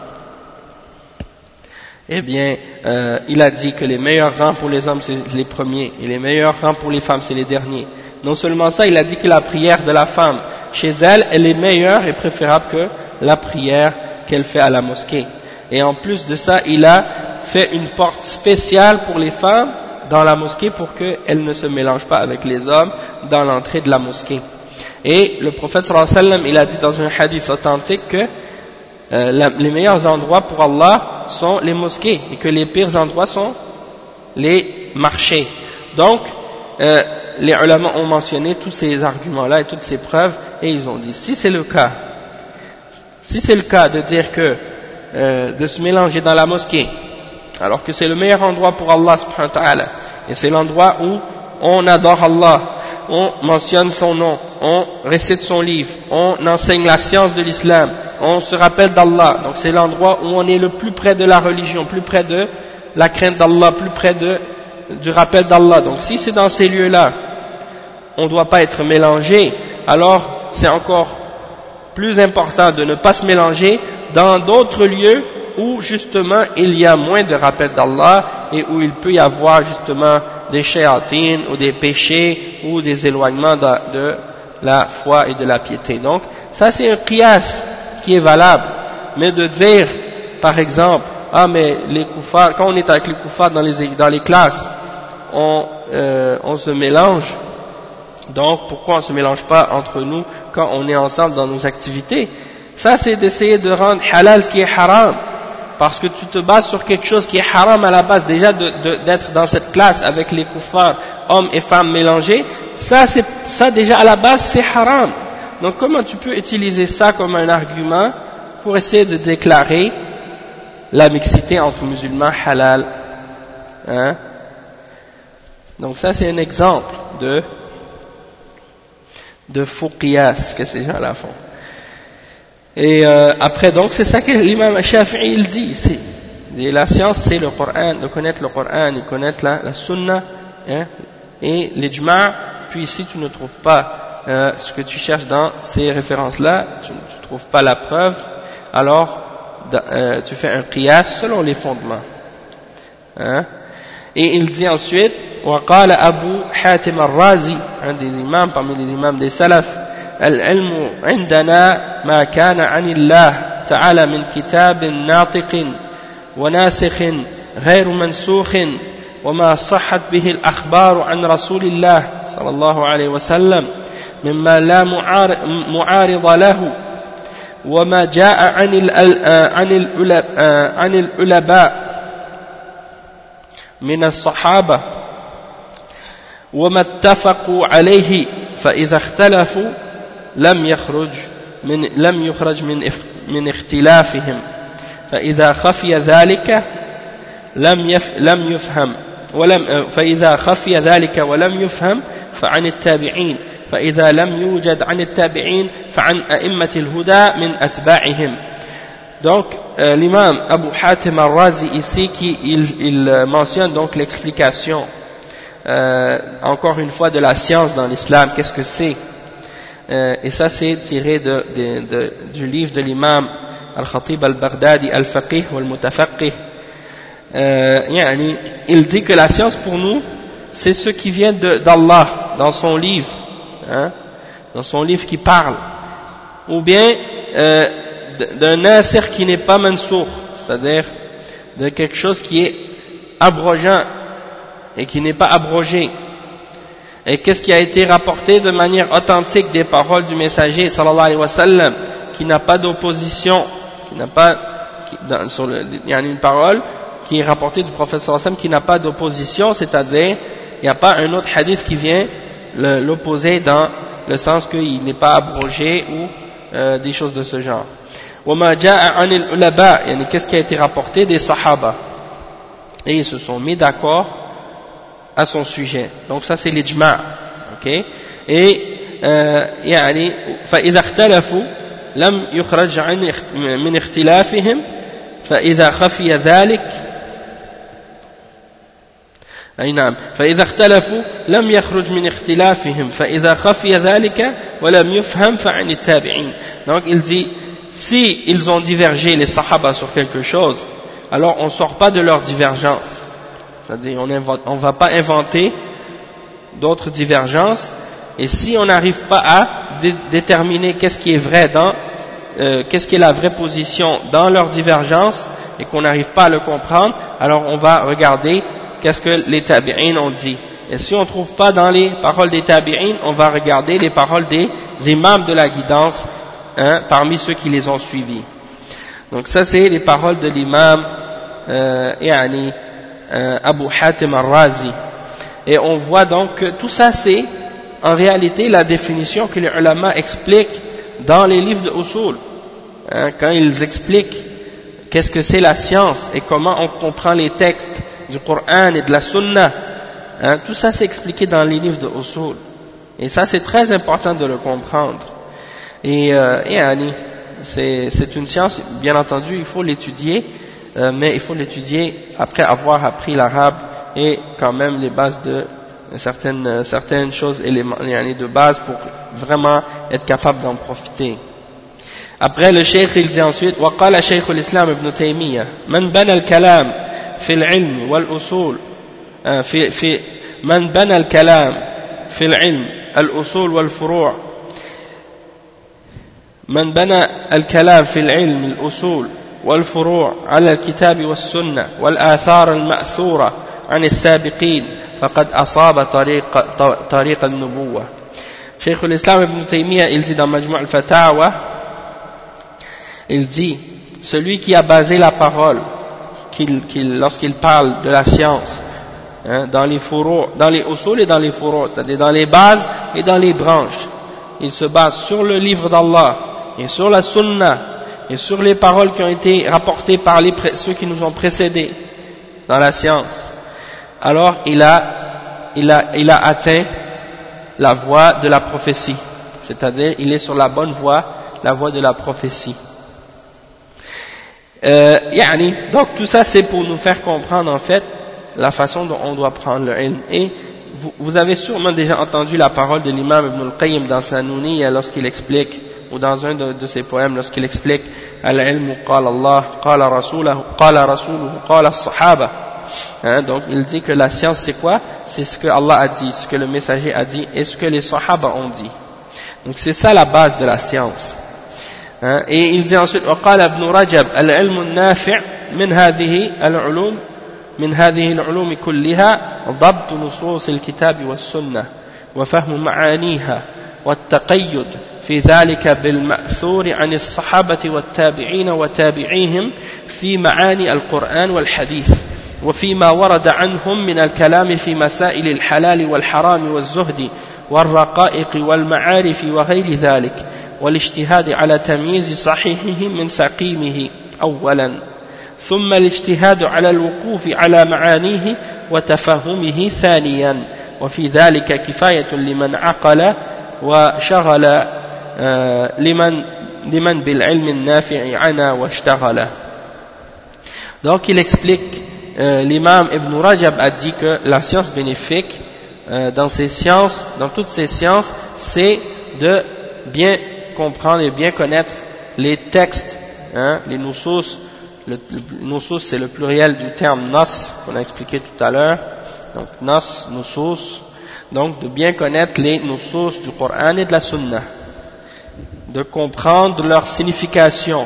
eh bien, il a dit que les meilleurs rangs pour les hommes c'est les premiers et les meilleurs rangs pour les femmes c'est les derniers. Non seulement ça, il a dit que la prière de la femme chez elle, elle est meilleure et préférable que la prière qu'elle fait à la mosquée. Et en plus de ça, il a fait une porte spéciale pour les femmes dans la mosquée pour qu'elles ne se mélangent pas avec les hommes dans l'entrée de la mosquée. Et le prophète sallallahu alayhi wa sallam, il a dit dans un hadith authentique que les meilleurs endroits pour Allah sont les mosquées et que les pires endroits sont les marchés. Donc, les ulama ont mentionné tous ces arguments-là et toutes ces preuves, et ils ont dit, si c'est le cas de dire que de se mélanger dans la mosquée, alors que c'est le meilleur endroit pour Allah subhanahu wa ta'ala, et c'est l'endroit où on adore Allah, on mentionne son nom, on récite son livre, on enseigne la science de l'islam, on se rappelle d'Allah, donc c'est l'endroit où on est le plus près de la religion, plus près de la crainte d'Allah, plus près du rappel d'Allah. Donc si c'est dans ces lieux-là, on ne doit pas être mélangé, alors c'est encore plus important de ne pas se mélanger dans d'autres lieux où justement il y a moins de rappel d'Allah et où il peut y avoir justement des shayatines ou des péchés ou des éloignements de la foi et de la piété. Donc ça c'est un qiyas qui est valable, mais de dire par exemple, ah mais les koufars, quand on est avec les koufars dans les classes, on se mélange, donc pourquoi on ne se mélange pas entre nous quand on est ensemble dans nos activités? Ça c'est d'essayer de rendre halal ce qui est haram, parce que tu te bases sur quelque chose qui est haram à la base, déjà d'être dans cette classe avec les koufars, hommes et femmes mélangés, ça déjà à la base c'est haram. Donc comment tu peux utiliser ça comme un argument pour essayer de déclarer la mixité entre musulmans halal, hein? Donc ça c'est un exemple de faux qiyas que ces gens-là font. Et après donc c'est ça que l'imam Shafi'i il dit, Et la science, c'est le Coran, de connaître le Coran et connaître la Sunna, hein, et l'ijma'. Puis si tu ne trouves pas ce que tu cherches dans ces références-là, tu ne trouves pas la preuve, alors tu fais un qiyas selon les fondements. Hein. Et il dit ensuite, وقال أبو حاتم الرازي, un des imams parmi les imams des salaf, العلم عندنا ما كان عن الله تعالى من كتاب ناطق وناسخ غير منسوخ وما صحت به الأخبار عن رسول الله صلى الله عليه وسلم مما لا معارض له وما جاء عن العلماء من الصحابة وما اتفقوا عليه فإذا اختلفوا لم يخرج من اختلافهم فإذا خفي ذلك لم يفهم فإذا خفي ذلك ولم يفهم فعن التابعين فإذا لم يوجد عن التابعين فعن أئمة الهدى من أتباعهم. Donc l'imam Abu Hatim al-Razi ici il mentionne donc l'explication encore une fois de la science dans l'islam, qu'est-ce que c'est, et ça c'est tiré du livre de l'imam Al-Khatib al-Baghdadi al-Faqih wal-Mutafaqih. Il dit que la science pour nous c'est ce qui vient d'Allah dans son livre, hein, dans son livre qui parle, ou bien d'un nasir qui n'est pas mansour, c'est-à-dire de quelque chose qui est abrogeant et qui n'est pas abrogé. Et qu'est-ce qui a été rapporté de manière authentique des paroles du messager sallallahu alayhi wa sallam, qui n'a pas d'opposition, il y a une parole qui est rapportée du prophète sallallahu alayhi wa sallam qui n'a pas d'opposition, c'est-à-dire il n'y a pas un autre hadith qui vient l'opposer dans le sens qu'il n'est pas abrogé ou des choses de ce genre. وما جاء عن العلماء, يعني qu'est-ce qui a été rapporté des sahaba, et ils se sont mis d'accord à son sujet. Donc ça c'est l'ijma', ok. Et يعني فإذا اختلفوا لم يخرج من اختلافهم فإذا خفي ذلك أي نعم فإذا اختلفوا لم يخرج من اختلافهم فإذا خفي ذلك ولم يفهم فعن التابعين. Donc il dit si ils ont divergé les sahaba sur quelque chose, alors on ne sort pas de leur divergence, c'est-à-dire on ne va pas inventer d'autres divergences, et si on n'arrive pas à déterminer qu'est-ce qui est vrai qu'est-ce qui est la vraie position dans leur divergence et qu'on n'arrive pas à le comprendre, alors on va regarder qu'est-ce que les tabi'in ont dit. Et si on ne trouve pas dans les paroles des tabi'in, on va regarder les paroles des imams de la guidance, hein, parmi ceux qui les ont suivis. Donc ça c'est les paroles de l'imam Abu Hatim al-Razi. Et on voit donc que tout ça c'est en réalité la définition que les ulama expliquent dans les livres de usul, hein, quand ils expliquent qu'est-ce que c'est la science et comment on comprend les textes du Coran et de la Sunna, hein, tout ça c'est expliqué dans les livres de usul, et ça c'est très important de le comprendre. Et c'est une science, bien entendu, il faut l'étudier, mais il faut l'étudier après avoir appris l'arabe et quand même les bases de certaines choses de base pour vraiment être capable d'en profiter. Après le cheikh il dit ensuite وقال شيخ الإسلام ابن تيمية من بنى الكلام في العلم والأصول في من بنى الكلام في العلم الأصول والفروع من بنى الكلام في العلم الأصول والفروع على الكتاب والسنة والآثار المأثورة عن السابقين فقد أصاب طريق النبوة. شيخ الإسلام ابن تيمية il dit dans Majmu' al-Fatawa, il dit celui qui a basé la parole lorsqu'il parle de la science, hein, dans les furu', dans les usul et dans les furu', c'est-à-dire dans les bases et dans les branches, il se base sur le livre d'Allah et sur la sunna et sur les paroles qui ont été rapportées par ceux qui nous ont précédés dans la science, alors il a atteint la voie de la prophétie, c'est-à-dire il est sur la bonne voie, la voie de la prophétie. Donc tout ça c'est pour nous faire comprendre en fait la façon dont on doit prendre le ilm. Et vous avez sûrement déjà entendu la parole de l'imam Ibn al-Qayyim dans sa Nouniyya lorsqu'il explique, ou dans un de ses poèmes lorsqu'il explique al-ilmu qala Allah, qala rasuluhu, qala as-sahaba. Donc il dit que la science c'est quoi? C'est ce que Allah a dit, ce que le messager a dit et ce que les sahaba ont dit. Donc c'est ça la base de la science. Et il dit ensuite وقال ابن رجب العلم النافع من هذه العلوم كلها ضبط نصوص الكتاب والسنة وفهم معانيها والتقيد في ذلك بالمأثور عن الصحابة والتابعين وتابعيهم في معاني القرآن والحديث وفيما ورد عنهم من الكلام في مسائل الحلال والحرام والزهد والرقائق والمعارف وغير ذلك والاجتهاد على تمييز صحيحه من سقيمه أولا ثم الاجتهاد على الوقوف على معانيه وتفهمه ثانيا وفي ذلك كفاية لمن عقل وشغل لمن بالعلم النافع عنا واشتغل. Donc il explique, l'imam Ibn Rajab a dit que la science bénéfique dans toutes ces sciences, c'est de bien comprendre et bien connaître les textes, les nusus. Le nusus c'est le pluriel du terme nas qu'on a expliqué tout à l'heure. Donc nas, nusus. Donc de bien connaître les nusus du Coran et de la Sunna, de comprendre leur signification,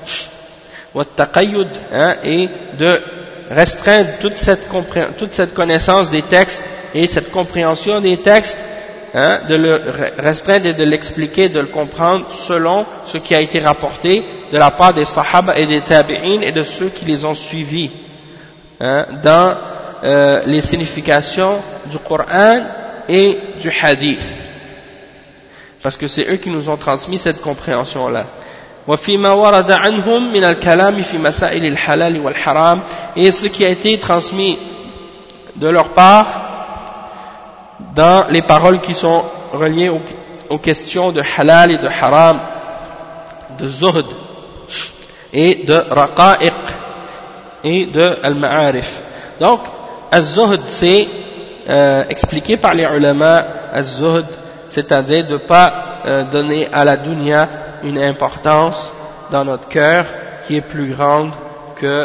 et de restreindre toute cette connaissance des textes et cette compréhension des textes, de le restreindre et de l'expliquer, de le comprendre selon ce qui a été rapporté de la part des sahaba et des tabi'in et de ceux qui les ont suivis dans les significations du Coran et du hadith, parce que c'est eux qui nous ont transmis cette compréhension-là. وَفِيمَا وَرَدَ عَنْهُمْ مِنَ الْكَلَامِ فِي مَسَائِلِ الْحَلَالِ وَالْحَرَامِ, et ce qui a été transmis de leur part dans les paroles qui sont reliées aux questions de halal et de haram, de zuhd et de raqa'iq et de al-ma'arif. Donc az-zuhd c'est expliqué par les ulama, az-zuhd c'est-à-dire de ne pas donner à la dunya une importance dans notre cœur qui est plus grande que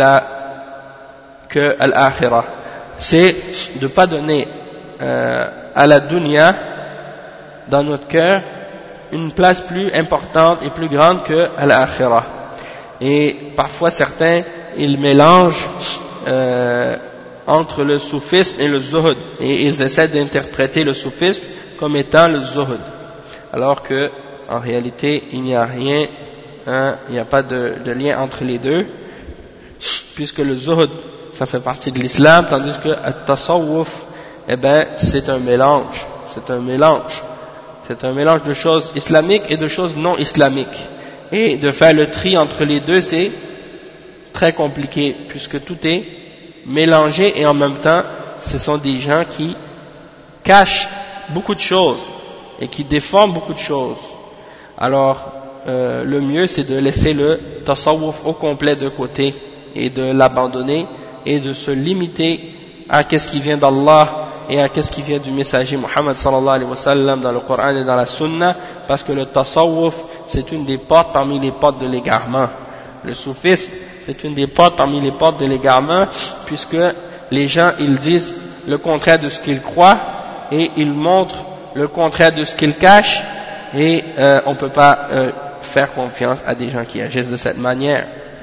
al-akhirah. C'est de ne pas donner à la dunya dans notre cœur une place plus importante et plus grande que à l'akhirah. Et parfois certains ils mélangent entre le soufisme et le zuhd, et ils essaient d'interpréter le soufisme comme étant le zuhd, alors que en réalité il n'y a rien, il n'y a pas de lien entre les deux, puisque le zuhd ça fait partie de l'islam, tandis que at-tasawwuf, c'est un mélange de choses islamiques et de choses non islamiques, et de faire le tri entre les deux c'est très compliqué, puisque tout est mélangé, et en même temps ce sont des gens qui cachent beaucoup de choses et qui déforment beaucoup de choses. Alors le mieux c'est de laisser le tasawwuf au complet de côté et de l'abandonner et de se limiter à qu'est-ce qui vient d'Allah et à qu'est-ce qui vient du messager Muhammad sallallahu alayhi wa sallam dans le Coran et dans la Sunna, parce que le tasawwuf c'est une des portes parmi les portes de l'égarement. Le soufisme c'est une des portes parmi les portes de l'égarement, puisque les gens ils disent le contraire de ce qu'ils croient et ils montrent le contraire de ce qu'ils cachent, et on ne peut pas faire confiance à des gens qui agissent de cette manière.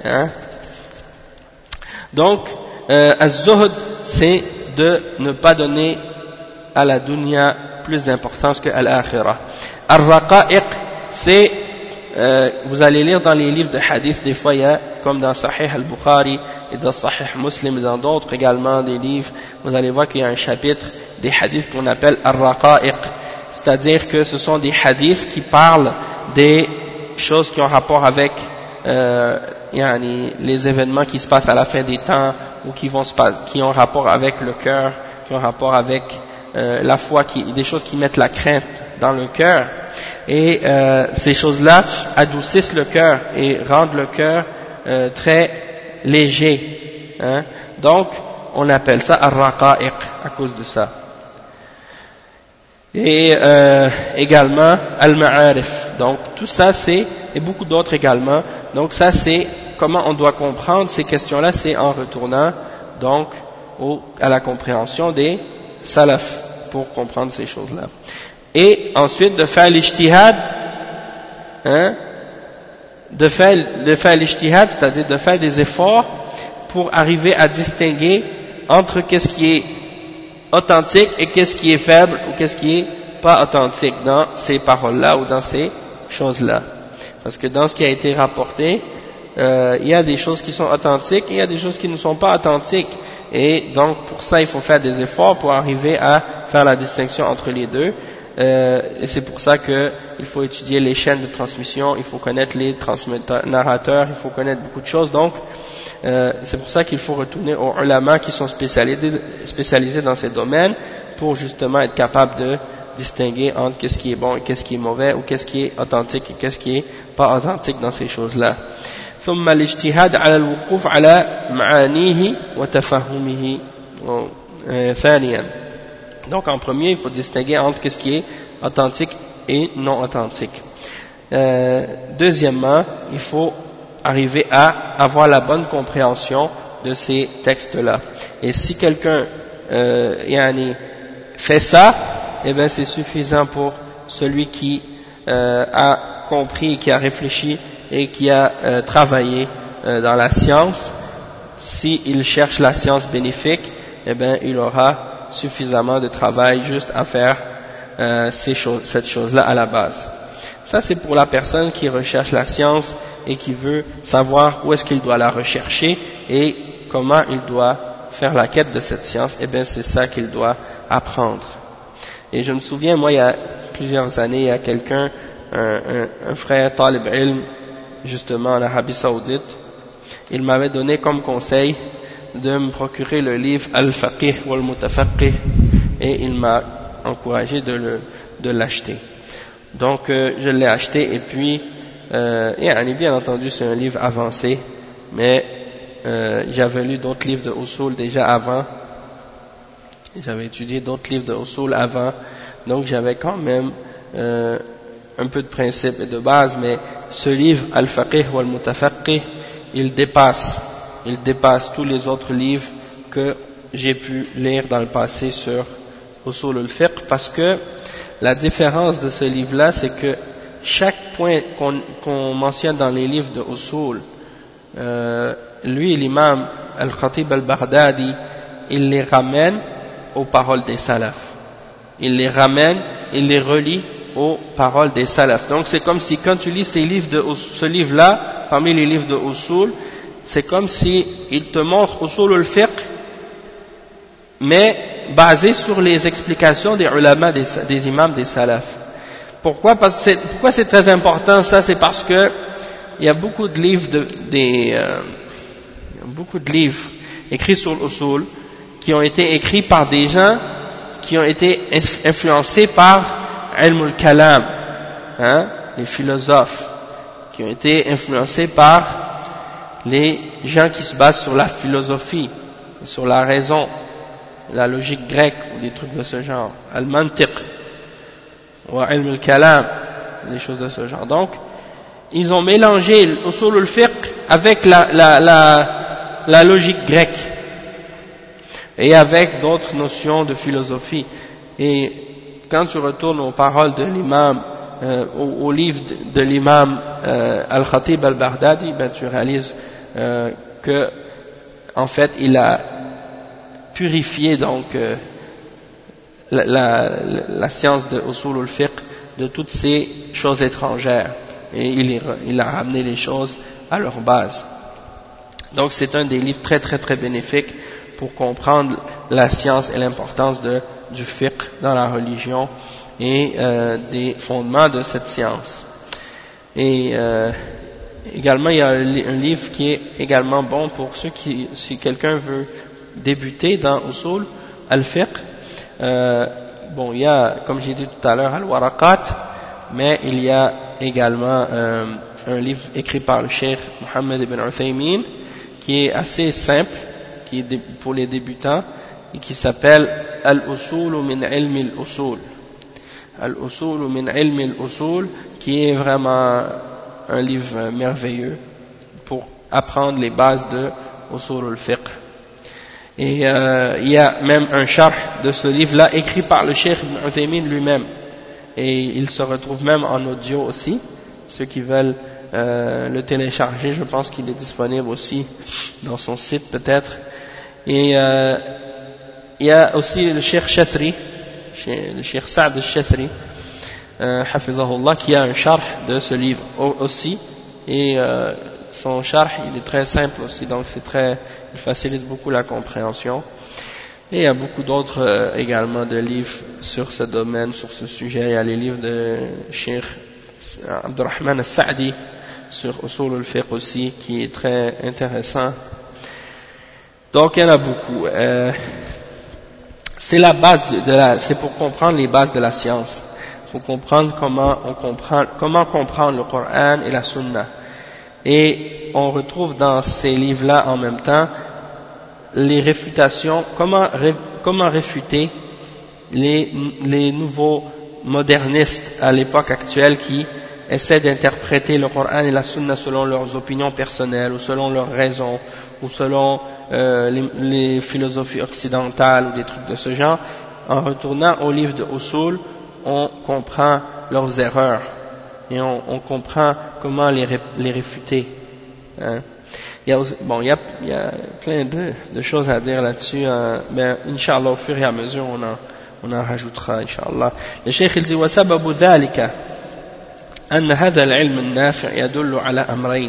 Donc az-zuhd c'est de ne pas donner à la dunya plus d'importance qu'à l'akhirah. Ar-raqa'iq c'est vous allez lire dans les livres de hadith, des fois il y a, comme dans Sahih al-Bukhari et dans Sahih Muslim et dans d'autres également des livres, vous allez voir qu'il y a un chapitre des hadiths qu'on appelle Ar-Raqa'iq, c'est-à-dire que ce sont des hadiths qui parlent des choses qui ont rapport avec les événements qui se passent à la fin des temps, ou qui ont rapport avec le cœur, qui ont rapport avec la foi, des choses qui mettent la crainte dans le cœur, et ces choses-là adoucissent le cœur et rendent le cœur très léger, hein. Donc on appelle ça ar-raqa'iq à cause de ça. Et également al-ma'arif. Donc tout ça c'est, et beaucoup d'autres également, donc ça c'est comment on doit comprendre ces questions-là, c'est en retournant donc à la compréhension des salaf pour comprendre ces choses-là. Et ensuite de faire l'ijtihad, hein, de faire l'ijtihad, c'est-à-dire de faire des efforts pour arriver à distinguer entre qu'est-ce qui est authentique et qu'est-ce qui est faible ou qu'est-ce qui est pas authentique dans ces paroles-là ou dans ces choses-là. Parce que dans ce qui a été rapporté, il y a des choses qui sont authentiques et il y a des choses qui ne sont pas authentiques. Et donc pour ça il faut faire des efforts pour arriver à faire la distinction entre les deux. Et c'est pour ça qu'il faut étudier les chaînes de transmission, il faut connaître les narrateurs, il faut connaître beaucoup de choses. Donc c'est pour ça qu'il faut retourner aux ulama qui sont spécialisés dans ces domaines pour justement être capable de distinguer entre qu'est-ce qui est bon et qu'est-ce qui est mauvais, ou qu'est-ce qui est authentique et qu'est-ce qui est pas authentique dans ces choses-là. ثم الاجتهاد على الوقوف على معانيه وتفهمه ثانيا. Donc en premier il faut distinguer entre qu'est-ce qui est authentique et non authentique. Deuxièmement, il faut arriver à avoir la bonne compréhension de ces textes-là. Et si quelqu'un fait ça, eh bien c'est suffisant pour celui qui a compris, qui a réfléchi et qui a travaillé dans la science. S'il cherche la science bénéfique, eh bien il aura suffisamment de travail juste à faire cette chose-là à la base. Ça c'est pour la personne qui recherche la science et qui veut savoir où est-ce qu'il doit la rechercher et comment il doit faire la quête de cette science. Eh bien c'est ça qu'il doit apprendre. Et je me souviens, moi il y a plusieurs années, il y a quelqu'un, un frère talib ilm justement en Arabie Saoudite, il m'avait donné comme conseil de me procurer le livre Al-Faqih wal-Mutafaqih et il m'a encouragé de l'acheter. Donc je l'ai acheté et puis bien entendu c'est un livre avancé, mais j'avais lu d'autres livres de usul déjà avant, j'avais étudié d'autres livres de usul avant, donc j'avais quand même un peu de principe et de base, mais ce livre Al-Faqih wal-Mutafaqih il dépasse tous les autres livres que j'ai pu lire dans le passé sur usul al-fiqh, parce que la différence de ce livre-là, c'est que chaque point qu'on mentionne dans les livres de usul, lui, l'imam Al-Khatib Al-Baghdadi, il les ramène aux paroles des salafs. Il les ramène, il les relie aux paroles des salafs. Donc c'est comme si quand tu lis ce livre-là, parmi les livres de usul, c'est comme si il te montre usul al-fiqh, mais basé sur les explications des ulama, des imams, des salafs. Pourquoi c'est très important ça? C'est parce que il y a beaucoup de livres écrits sur l'usul qui ont été écrits par des gens qui ont été influencés par ilm al-kalam, hein, les philosophes, qui ont été influencés par les gens qui se basent sur la philosophie, sur la raison, la logique grecque ou des trucs de ce genre, al-mantiq ou ilm al-kalam, des choses de ce genre. Donc ils ont mélangé l'usul al-fiqh avec la logique grecque et avec d'autres notions de philosophie. Et quand tu retournes aux paroles de l'imam, au livre de l'imam Al-Khatib Al-Baghdadi, ben tu réalises que en fait il a purifié donc la science de usul al-fiqh de toutes ces choses étrangères, et il a ramené les choses à leur base. Donc c'est un des livres très très très bénéfiques pour comprendre la science et l'importance du fiqh dans la religion et des fondements de cette science. Et également il y a un livre qui est également bon pour ceux si quelqu'un veut débuter dans usul al-fiqh. Bon, il y a, comme j'ai dit tout à l'heure, al-waraqat, mais il y a également un livre écrit par le Cheikh Mohammed ibn Uthaymin qui est assez simple, qui est pour les débutants et qui s'appelle Al-Usul min ilmi al-Usul. Al-Usul min ilmi al-Usul, qui est vraiment un livre merveilleux pour apprendre les bases de Usul al-Fiqh. Et il y a même un sharh de ce livre-là écrit par le Cheikh Ibn Uthaymin lui-même. Et il se retrouve même en audio aussi. Ceux qui veulent le télécharger, je pense qu'il est disponible aussi dans son site peut-être. Et il y a aussi le Cheikh Chathri, le Cheikh Saad al-Chathri, hafizahullah, qui a un sharh de ce livre aussi. Et son sharh, il est très simple aussi, donc il facilite beaucoup la compréhension. Et il y a beaucoup d'autres également de livres sur ce domaine, sur ce sujet. Il y a les livres de Cheikh Abdurrahman al-Sa'di sur Usul al-Fiqh aussi, qui est très intéressant. Donc il y en a beaucoup. C'est la base c'est pour comprendre les bases de la science, pour comprendre comment comprendre le Coran et la Sunna. Et on retrouve dans ces livres-là en même temps les réfutations, comment réfuter les nouveaux modernistes à l'époque actuelle qui essaient d'interpréter le Coran et la Sunna selon leurs opinions personnelles ou selon leurs raisons ou selon les philosophies occidentales ou des trucs de ce genre. En retournant au livre de Usul, on comprend leurs erreurs et on comprend comment les réfuter. Hein. Il y a plein de choses à dire là-dessus, mais Inch'Allah au fur et à mesure on en rajoutera Inch'Allah. Le Cheikh il dit وسبب ذلك أن هذا العلم النافع يدل على أمرين.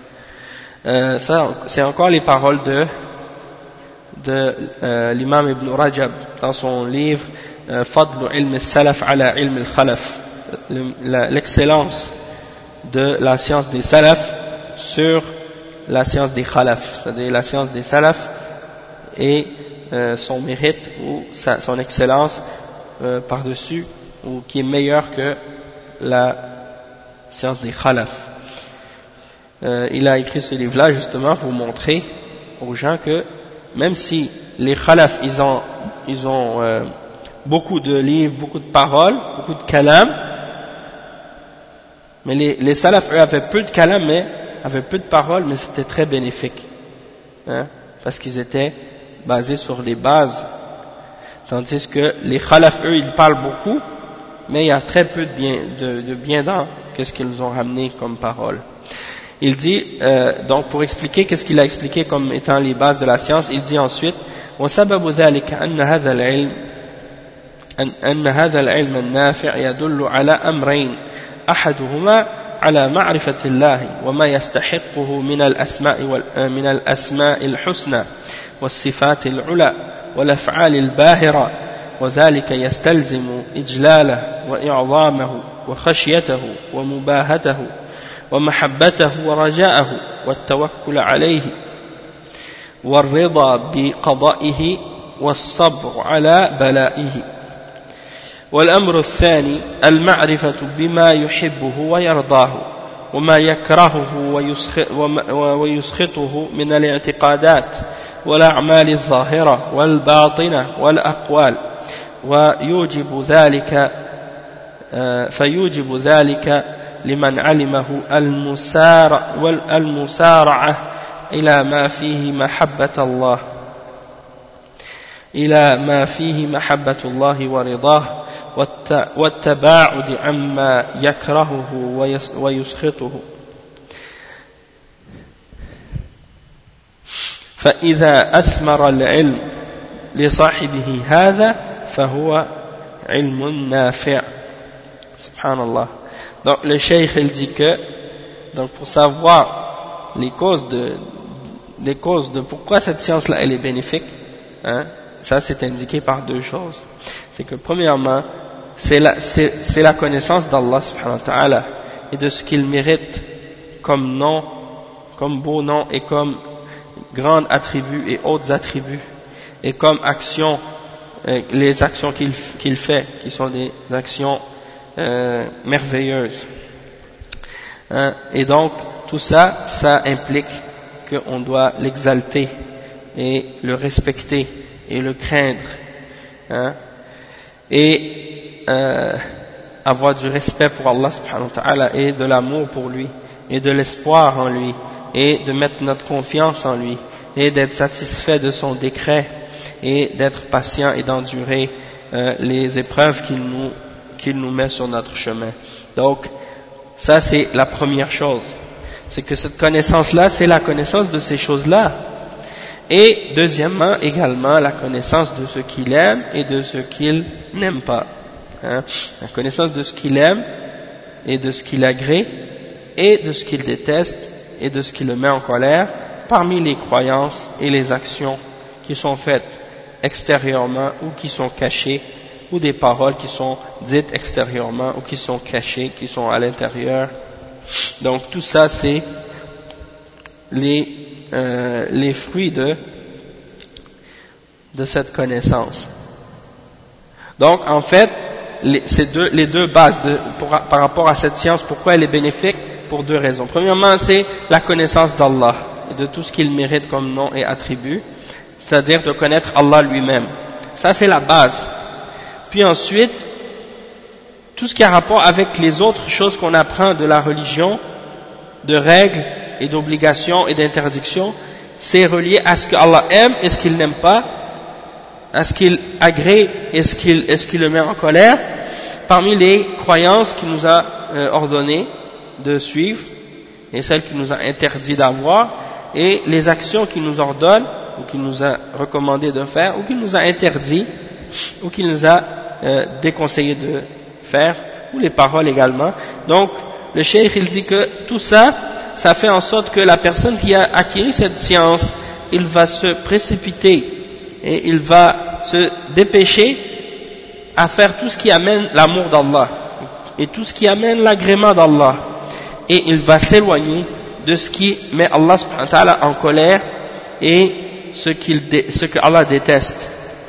Ça c'est encore les paroles de l'imam Ibn Rajab dans son livre فضل علم السلف على علم الخلف, l'excellence de la science des salaf sur la science des khalaf, c'est-à-dire la science des salaf et son mérite ou son excellence par-dessus, ou qui est meilleure que la science des khalaf. Il a écrit ce livre-là justement pour montrer aux gens que même si les khalaf ils ont beaucoup de livres, beaucoup de paroles, beaucoup de kalam, mais les salaf eux avaient peu de kalam mais avaient peu de paroles, mais c'était très bénéfique, hein, parce qu'ils étaient basés sur les bases, tandis que les khalaf eux ils parlent beaucoup, mais il y a très peu de bien dans qu'est-ce qu'ils ont ramené comme parole. Il dit donc pour expliquer qu'est-ce qu'il a expliqué comme étant les bases de la science, il dit ensuite وسبب ذلك أن هذا العلم النافع يدل على أمرين أحدهما على معرفة الله وما يستحقه من الأسماء الحسنى والصفات العلى والأفعال الباهرة، وذلك يستلزم إجلاله وإعظامه وخشيته ومباهته ومحبته ورجاءه والتوكل عليه والرضا بقضائه والصبر على بلائه. والأمر الثاني المعرفة بما يحبه ويرضاه وما يكرهه ويسخطه من الاعتقادات والأعمال الظاهرة والباطنة والأقوال، فيوجب ذلك لمن علمه المسارعة إلى ما فيه محبة الله ورضاه والتباعد عما يكرهه ويسخطه. فإذا أثمر العلم لصاحبه هذا فهو علم نافع. Subhanallah. Donc le cheikh il dit que donc pour savoir les causes de pourquoi cette science là elle est bénéfique, hein, ça c'est indiqué par deux choses. C'est que premièrement c'est la connaissance d'Allah subhanahu wa ta'ala et de ce qu'il mérite comme nom, comme beau nom et comme grands attributs et autres attributs et comme actions, les actions qu'il fait qui sont des actions merveilleuses. hein. Et donc tout ça, ça implique qu'on doit l'exalter et le respecter et le craindre, hein, et avoir du respect pour Allah subhanahu wa ta'ala et de l'amour pour lui et de l'espoir en lui et de mettre notre confiance en lui et d'être satisfait de son décret et d'être patient et d'endurer les épreuves qu'il nous met sur notre chemin. Donc ça c'est la première chose, c'est que cette connaissance-là, c'est la connaissance de ces choses-là. Et deuxièmement, également, la connaissance de ce qu'il aime et de ce qu'il n'aime pas. Hein? La connaissance de ce qu'il aime et de ce qu'il agrée et de ce qu'il déteste et de ce qui le met en colère parmi les croyances et les actions qui sont faites extérieurement ou qui sont cachées, ou des paroles qui sont dites extérieurement ou qui sont cachées, qui sont à l'intérieur. Donc tout ça c'est les fruits de cette connaissance. Donc en fait les deux bases par rapport à cette science, pourquoi elle est bénéfique? Pour deux raisons. Premièrement, c'est la connaissance d'Allah et de tout ce qu'il mérite comme nom et attribut, c'est-à-dire de connaître Allah lui-même. Ça c'est la base. Puis ensuite, tout ce qui a rapport avec les autres choses qu'on apprend de la religion, de règles et d'obligations et d'interdictions, c'est relié à ce que Allah aime et ce qu'il n'aime pas, à ce qu'il agrée et ce qu'il le met en colère, parmi les croyances qu'il nous a ordonné de suivre et celles qu'il nous a interdit d'avoir, et les actions qu'il nous ordonne ou qu'il nous a recommandé de faire ou qu'il nous a interdit ou qu'il nous a déconseillé de faire, ou les paroles également. Donc le cheikh il dit que tout ça, ça fait en sorte que la personne qui a acquis cette science, il va se précipiter et il va se dépêcher à faire tout ce qui amène l'amour d'Allah et tout ce qui amène l'agrément d'Allah, et il va s'éloigner de ce qui met Allah subhanahu wa ta'ala en colère et ce que Allah déteste.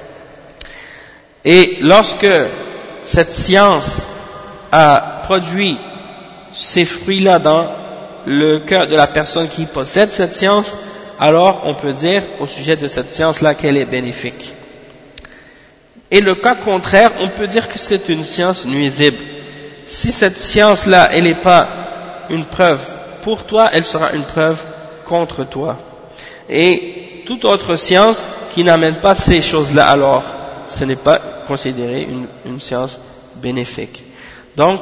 Et lorsque cette science a produit ces fruits-là dans le cœur de la personne qui possède cette science, alors on peut dire au sujet de cette science-là qu'elle est bénéfique. Et le cas contraire, on peut dire que c'est une science nuisible. Si cette science-là, elle n'est pas une preuve pour toi, elle sera une preuve contre toi. Et toute autre science qui n'amène pas ces choses-là, alors ce n'est pas considéré une science bénéfique. Donc,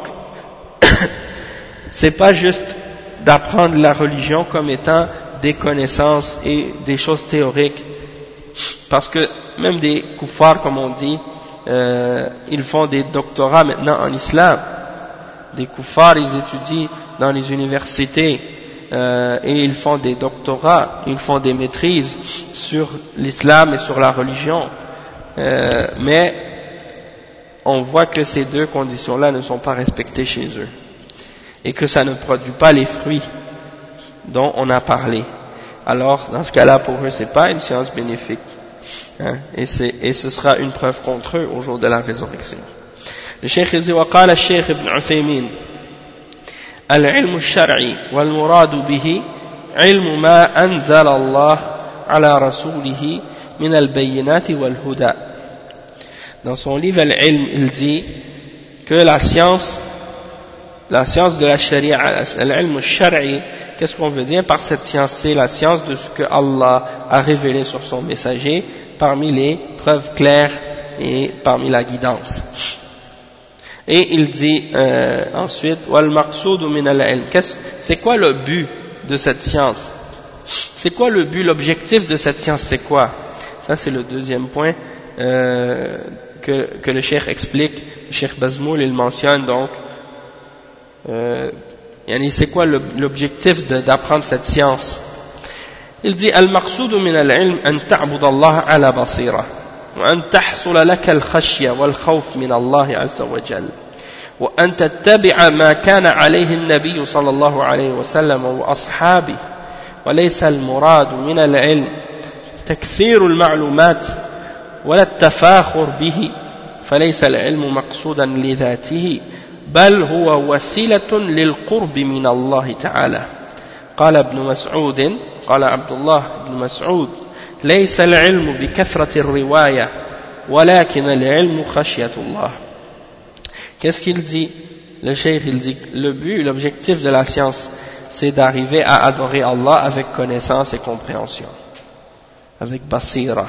c'est pas juste d'apprendre la religion comme étant des connaissances et des choses théoriques, parce que même des kuffars, comme on dit, ils font des doctorats maintenant en islam. Des kuffars, ils étudient dans les universités et ils font des doctorats, ils font des maîtrises sur l'islam et sur la religion, mais on voit que ces deux conditions-là ne sont pas respectées chez eux et que ça ne produit pas les fruits dont on a parlé. Alors dans ce cas-là, pour eux, c'est pas une science bénéfique, hein, et ce sera une preuve contre eux au jour de la résurrection. Le Cheikh dit وقال الشيخ ابن عثيمين العلم الشرعي والمراد به علم ما أنزل الله على رسوله من البينات والهدى. Dans son livre Al-Ilm, il dit que la science de la sharia, al-ilm al-shar'i, qu'est-ce qu'on veut dire par cette science? C'est la science de ce que Allah a révélé sur son messager parmi les preuves claires et parmi la guidance. Et il dit ensuite wal maqsoud min al-ilm, c'est quoi le but de cette science? C'est quoi le but, l'objectif de cette science? C'est quoi? Ça c'est le deuxième point que le cheikh explique. Le cheikh Bazmoul, il mentionne donc c'est quoi l'objectif d'apprendre cette science? Il dit al-maqsoud min al-ilm an ta'bud Allah ala basira وأن تحصل لك الخشية والخوف من الله عز وجل وأن تتبع ما كان عليه النبي صلى الله عليه وسلم وأصحابه وليس المراد من العلم تكثير المعلومات ولا التفاخر به فليس العلم مقصودا لذاته بل هو وسيلة للقرب من الله تعالى. قال ابن مسعود قال عبد الله بن مسعود ليس العلم بكثرة الرواية ولكن العلم خشية الله. Qu'est-ce qu'il dit? Le cheikh, il dit le but, l'objectif de la science, c'est d'arriver à adorer Allah avec connaissance et compréhension, avec basira,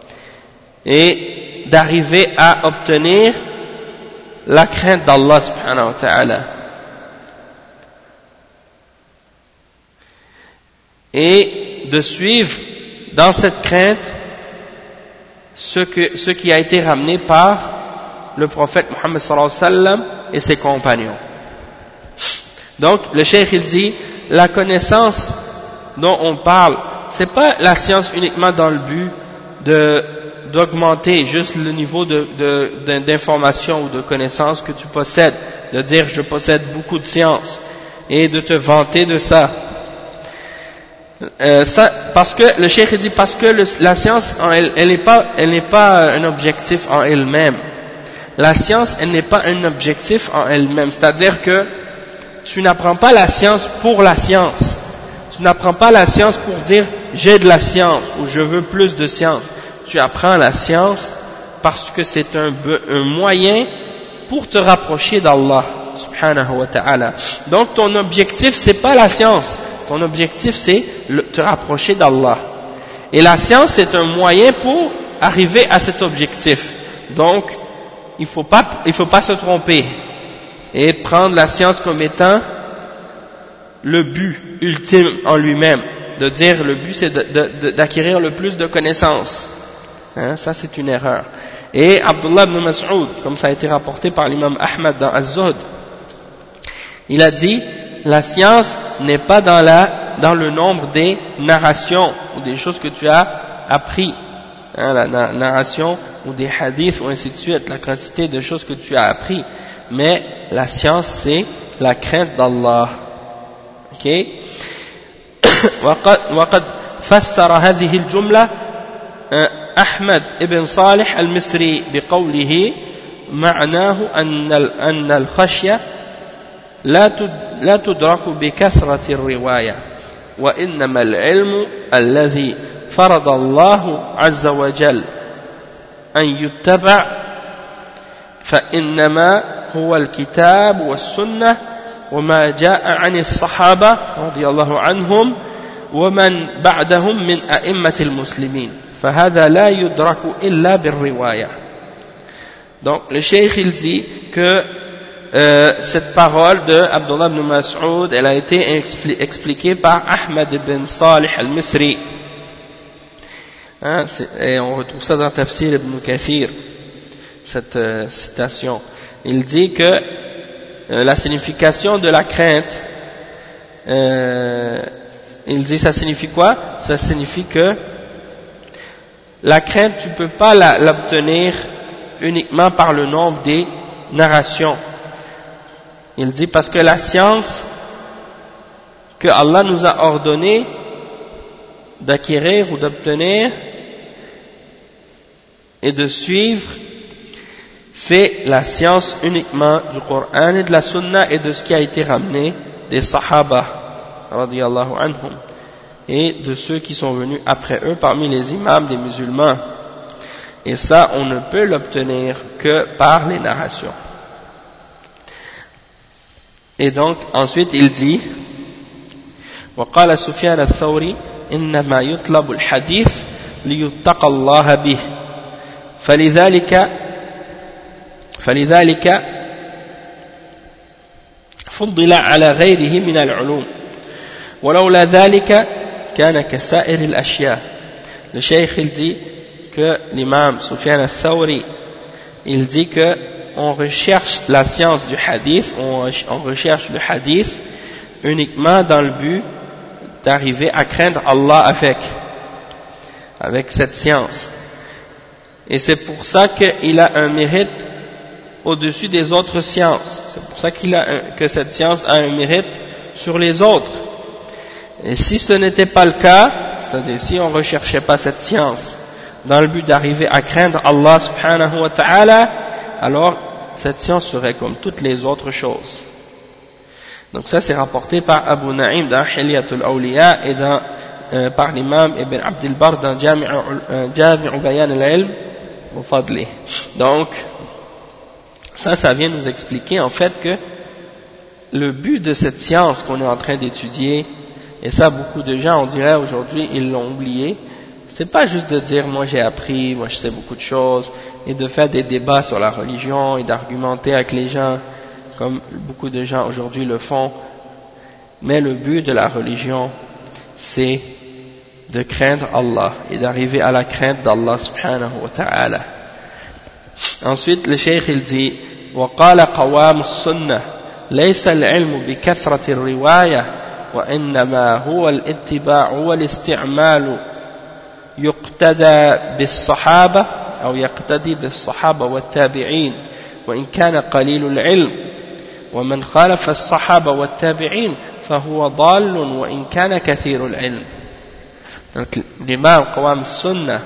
et d'arriver à obtenir la crainte d'Allah subhanahu wa ta'ala, et de suivre dans cette crainte ce qui a été ramené par le prophète Mohammed sallallahu alayhi wa sallam et ses compagnons. Donc le cheikh il dit la connaissance dont on parle, c'est pas la science uniquement dans le but d'augmenter juste le niveau d'information ou de connaissance que tu possèdes, de dire je possède beaucoup de science et de te vanter de ça. Parce que le cheikh dit parce que la science elle n'est pas un objectif en elle-même. La science elle n'est pas un objectif en elle-même, c'est-à-dire que tu n'apprends pas la science pour la science. Tu n'apprends pas la science pour dire j'ai de la science ou je veux plus de science. Tu apprends la science parce que c'est un moyen pour te rapprocher d'Allah subhanahu wa ta'ala. Donc ton objectif c'est pas la science. Ton objectif c'est te rapprocher d'Allah. Et la science c'est un moyen pour arriver à cet objectif. Donc il faut pas se tromper et prendre la science comme étant le but ultime en lui-même, de dire le but c'est d'acquérir le plus de connaissances. Hein, ça c'est une erreur. Et Abdullah ibn Mas'ud, comme ça a été rapporté par l'imam Ahmad dans Az-Zuhd, il a dit la science n'est pas dans le nombre des narrations ou des choses que tu as appris, hein, la narration ou des hadiths ou ainsi de suite, la quantité de choses que tu as appris, mais la science c'est la crainte d'Allah. Ok? وقد فسر هذه الجملة أحمد بن صالح المصري بقوله معناه أن الخشية لا تدرك بكثرة الرواية وإنما العلم الذي فرض الله عز وجل أن يتبع فإنما هو الكتاب والسنة وما جاء عن الصحابة رضي الله عنهم ومن بعدهم من أئمة المسلمين فهذا لا يدرك إلا بالرواية. Donc le cheikh il dit que cette parole de Abdullah ibn Mas'ud elle a été expliquée par Ahmad ibn Salih al-Misri, hein, et on retrouve ça dans Tafsir ibn Kathir, cette citation. Il dit que la signification de la crainte, il dit ça signifie quoi? Ça signifie que la crainte tu peux pas l'obtenir uniquement par le nombre des narrations. Il dit parce que la science que Allah nous a ordonné d'acquérir ou d'obtenir et de suivre, c'est la science uniquement du Coran et de la Sunna et de ce qui a été ramené des Sahaba radiyallahu anhum et de ceux qui sont venus après eux parmi les imams des musulmans. Et ça, on ne peut l'obtenir que par les narrations. Et donc, ensuite, il dit وقال سفيان الثوري إنما يطلب الحديث ليتقى الله به فلذلك فضل على غيره من العلوم ولولا ذلك كان كسائر الأشياء. Le cheikh il dit que l'imam Sufyan al-Thawri il dit que on recherche la science du hadith, on recherche le hadith uniquement dans le but d'arriver à craindre Allah avec cette science. Et c'est pour ça qu'il a un mérite au-dessus des autres sciences. C'est pour ça que cette science a un mérite sur les autres. Et si ce n'était pas le cas, c'est-à-dire si on ne recherchait pas cette science dans le but d'arriver à craindre Allah subhanahu wa ta'ala, alors cette science serait comme toutes les autres choses. Donc ça c'est rapporté par Abu Naïm dans Hilyatul Awliya et par l'imam Ibn Abdil Bar dans Jami'u Bayan al-Ilm wa Fadli. Donc ça vient nous expliquer en fait que le but de cette science qu'on est en train d'étudier, et ça beaucoup de gens on dirait aujourd'hui ils l'ont oublié, c'est pas juste de dire moi j'ai appris, moi je sais beaucoup de choses, et de faire des débats sur la religion et d'argumenter avec les gens comme beaucoup de gens aujourd'hui le font, mais le but de la religion c'est de craindre Allah et d'arriver à la crainte d'Allah subhanahu wa ta'ala. Ensuite le cheikh il dit وقال قوام السنة ليس العلم بكثرة الرواية وإنما هو الاتباع والاستعمال يقتدى بالصحابة أو يقتدي بالصحابة والتابعين وإن كان قليل العلم ومن خالف الصحابة والتابعين فهو ضال وإن كان كثير العلم. Donc l'imam Qawam al-Sunnah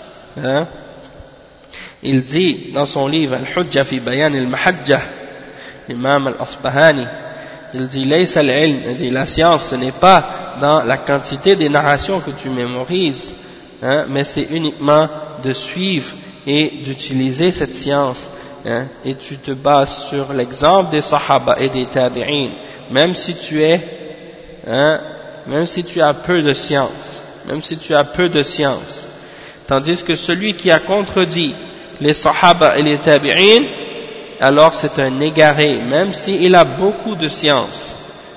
il dit dans son livre Al-Hujja fi Bayan al-Mahajjah, l'imam al-Asbahani il dit laysa al-ilm, il dit la science ce n'est pas dans la quantité des narrations que tu mémorises, mais c'est uniquement de suivre et d'utiliser cette science, et tu te bases sur l'exemple des sahaba et des tabi'in, même si tu as peu de science, tandis que celui qui a contredit les sahaba et les tabi'in, alors c'est un égaré, même s'il a beaucoup de science,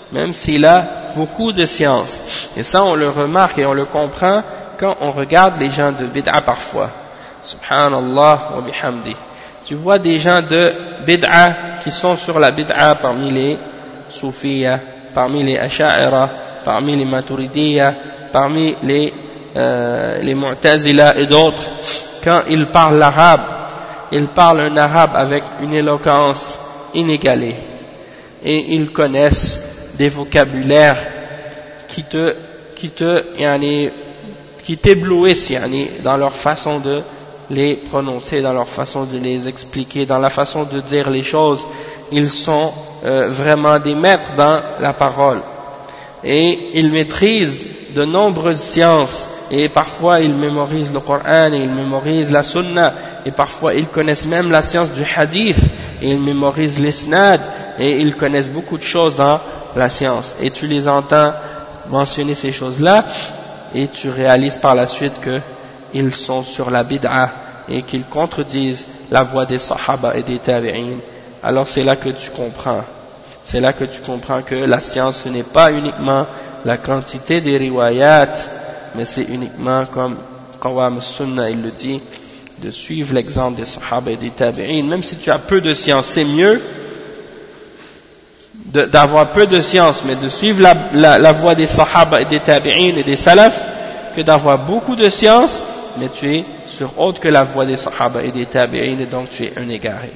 et ça on le remarque et on le comprend quand on regarde les gens de bid'a parfois, subhanallah wa bihamdi, tu vois des gens de bid'a qui sont sur la bid'a parmi les soufiyya, parmi les asha'ira, parmi les maturidiyya, parmi les mu'tazila et d'autres, quand ils parlent l'arabe, ils parlent un arabe avec une éloquence inégalée et ils connaissent des vocabulaires qui t'éblouissent dans leur façon de les prononcer, dans leur façon de les expliquer, dans la façon de dire les choses. Ils sont vraiment des maîtres dans la parole et ils maîtrisent de nombreuses sciences, et parfois ils mémorisent le Coran et ils mémorisent la Sunna, et parfois ils connaissent même la science du hadith et ils mémorisent l'isnad, et ils connaissent beaucoup de choses dans la science, et tu les entends mentionner ces choses-là et tu réalises par la suite qu'ils sont sur la bid'a et qu'ils contredisent la voix des sahaba et des tabi'in. Alors c'est là que tu comprends que la science ce n'est pas uniquement la quantité des riwayat, mais c'est uniquement comme Qawam al-Sunnah il le dit, de suivre l'exemple des sahaba et des tabi'in. Même si tu as peu de science, c'est mieux d'avoir peu de science, mais de suivre la voie des sahaba et des tabi'in et des salaf, que d'avoir beaucoup de science, mais tu es sur autre que la voie des sahaba et des tabi'in, et donc tu es un égaré.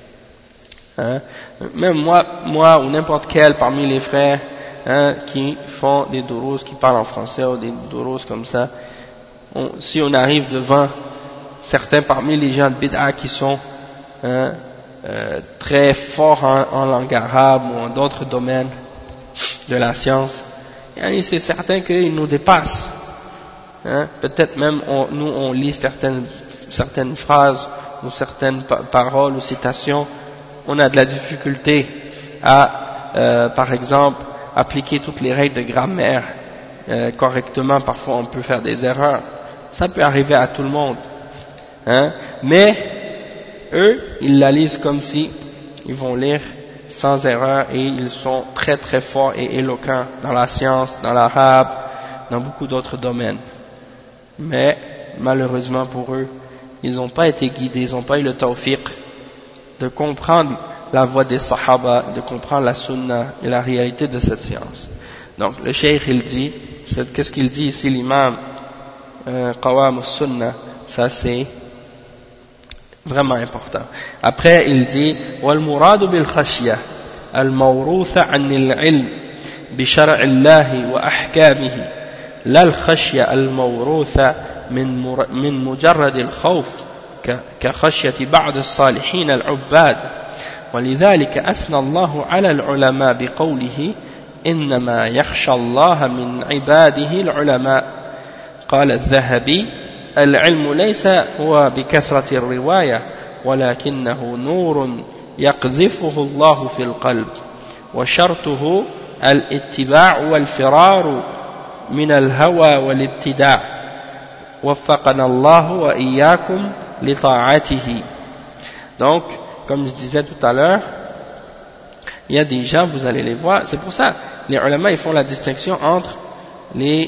Même moi ou n'importe quel parmi les frères qui font des durus, qui parlent en français ou des durus comme ça, si on arrive devant certains parmi les gens de bid'a qui sont très forts en langue arabe ou en d'autres domaines de la science, c'est certain qu'ils nous dépassent. Peut-être même nous on lit certaines phrases ou certaines paroles ou citations, on a de la difficulté à par exemple appliquer toutes les règles de grammaire correctement. Parfois on peut faire des erreurs, ça peut arriver à tout le monde, mais eux ils la lisent comme si ils vont lire sans erreur, et ils sont très très forts et éloquents dans la science, dans l'arabe, dans beaucoup d'autres domaines, mais malheureusement pour eux ils n'ont pas été guidés, ils n'ont pas eu le tawfiq de comprendre la voie des sahaba, de comprendre la sunna et la réalité de cette science. Donc le cheikh il dit, qu'est-ce qu'il dit ici l'imam Qawam al-Sunnah, ça c'est vraiment important. Après il dit وَالْمُرَادُ بِالْخَشْيَةِ الْمَوْرُوثَ عَنِ الْعِلْمِ بِشَرْعِ اللَّهِ وَأَحْكَامِهِ لا الخشية الموروثة من مجرد الخوف كخشية بعض الصالحين العباد ولذلك أثنى الله على العلماء بقوله إنما يخشى الله من عباده العلماء. قال الذهبي العلم ليس هو بكثرة الرواية ولكنه نور يقذفه الله في القلب وشرطه الاتباع والفرار من الهوى والابتداع وفقنا الله وإياكم لطاعته. Donc, comme je disais tout à l'heure, il y a des gens, vous allez les voir, c'est pour ça, les ulama, ils font la distinction entre les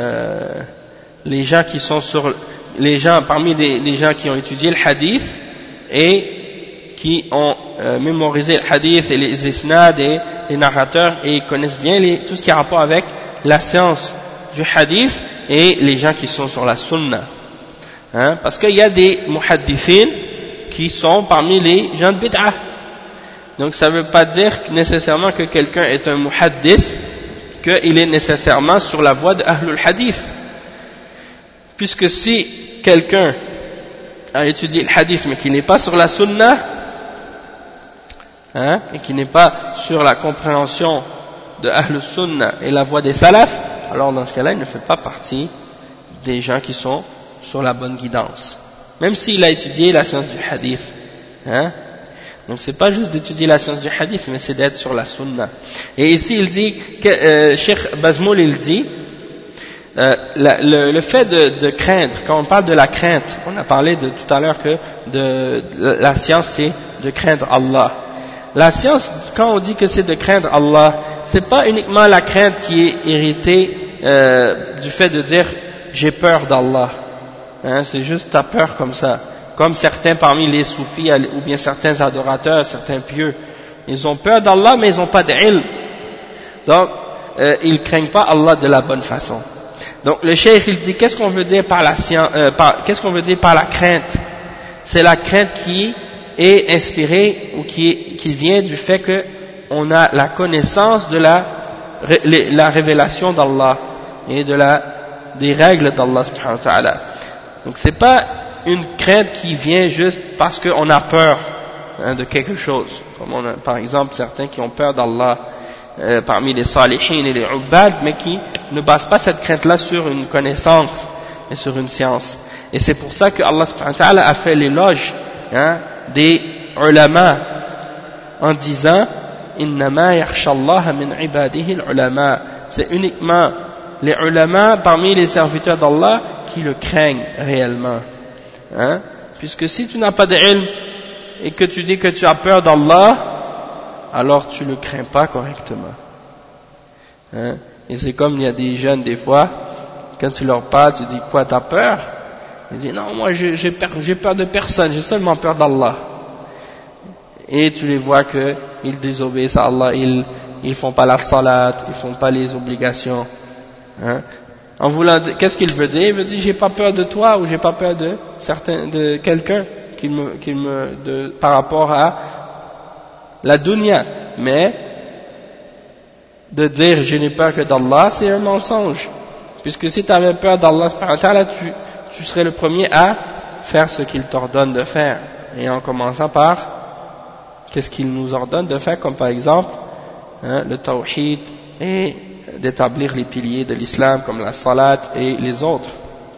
gens qui sont sur, les gens, parmi les gens qui ont étudié le hadith et qui ont mémorisé le hadith et les isnad et les narrateurs et ils connaissent bien tout ce qui a rapport avec la science du hadith et les gens qui sont sur la sunna. Hein, parce qu'il y a des muhaddithin qui sont parmi les gens de bid'ah. Donc ça ne veut pas dire nécessairement que quelqu'un est un muhaddith, qu'il est nécessairement sur la voie de Ahlul Hadith. Puisque si quelqu'un a étudié le hadith mais qui n'est pas sur la sunna, hein, et qui n'est pas sur la compréhension de Ahlul Sunna et la voie des salafs, alors dans ce cas-là il ne fait pas partie des gens qui sont sur la bonne guidance. Même s'il a étudié la science du hadith. Hein? Donc c'est pas juste d'étudier la science du hadith, mais c'est d'être sur la sunna. Et ici il dit, Cheikh Bazmoul il dit, le fait de craindre, quand on parle de la crainte, on a parlé de tout à l'heure que la science c'est de craindre Allah. La science, quand on dit que c'est de craindre Allah, c'est pas uniquement la crainte qui est héritée du fait de dire j'ai peur d'Allah. Hein, c'est juste ta peur comme ça. Comme certains parmi les soufis ou bien certains adorateurs, certains pieux, ils ont peur d'Allah mais ils n'ont pas d'ilm. Donc ils ne craignent pas Allah de la bonne façon. Donc le cheikh il dit qu'est-ce qu'on veut dire par la science, qu'est-ce qu'on veut dire par la crainte? C'est la crainte qui est inspirée ou qui vient du fait que on a la connaissance de la révélation d'Allah et des règles d'Allah subhanahu wa ta'ala. Donc c'est pas une crainte qui vient juste parce qu'on a peur de quelque chose, comme on a par exemple certains qui ont peur d'Allah parmi les salihin et les ubbad, mais qui ne basent pas cette crainte-là sur une connaissance et sur une science. Et c'est pour ça que Allah subhanahu wa ta'ala a fait l'éloge des ulama en disant innama yakhshallaha min ibadihi al-ulama. C'est uniquement les ulama parmi les serviteurs d'Allah qui le craignent réellement. Hein? Puisque si tu n'as pas d'ilm et que tu dis que tu as peur d'Allah, alors tu ne le crains pas correctement. Hein? Et c'est comme il y a des jeunes des fois, quand tu leur parles, tu dis quoi, t'as peur? Ils disent non, moi j'ai peur de personne, j'ai seulement peur d'Allah. Et tu les vois qu'ils désobéissent à Allah, ils font pas la salat, ils font pas les obligations. Hein? En voulant dire, qu'est-ce qu'il veut dire? Il veut dire j'ai pas peur de toi ou j'ai pas peur de quelqu'un par rapport à la dunya. Mais de dire je n'ai peur que d'Allah, c'est un mensonge. Puisque si tu avais peur d'Allah, tu serais le premier à faire ce qu'il t'ordonne de faire. Et en commençant par qu'est-ce qu'il nous ordonne de faire, comme par exemple le tawhid et d'établir les piliers de l'islam comme la salat et les autres.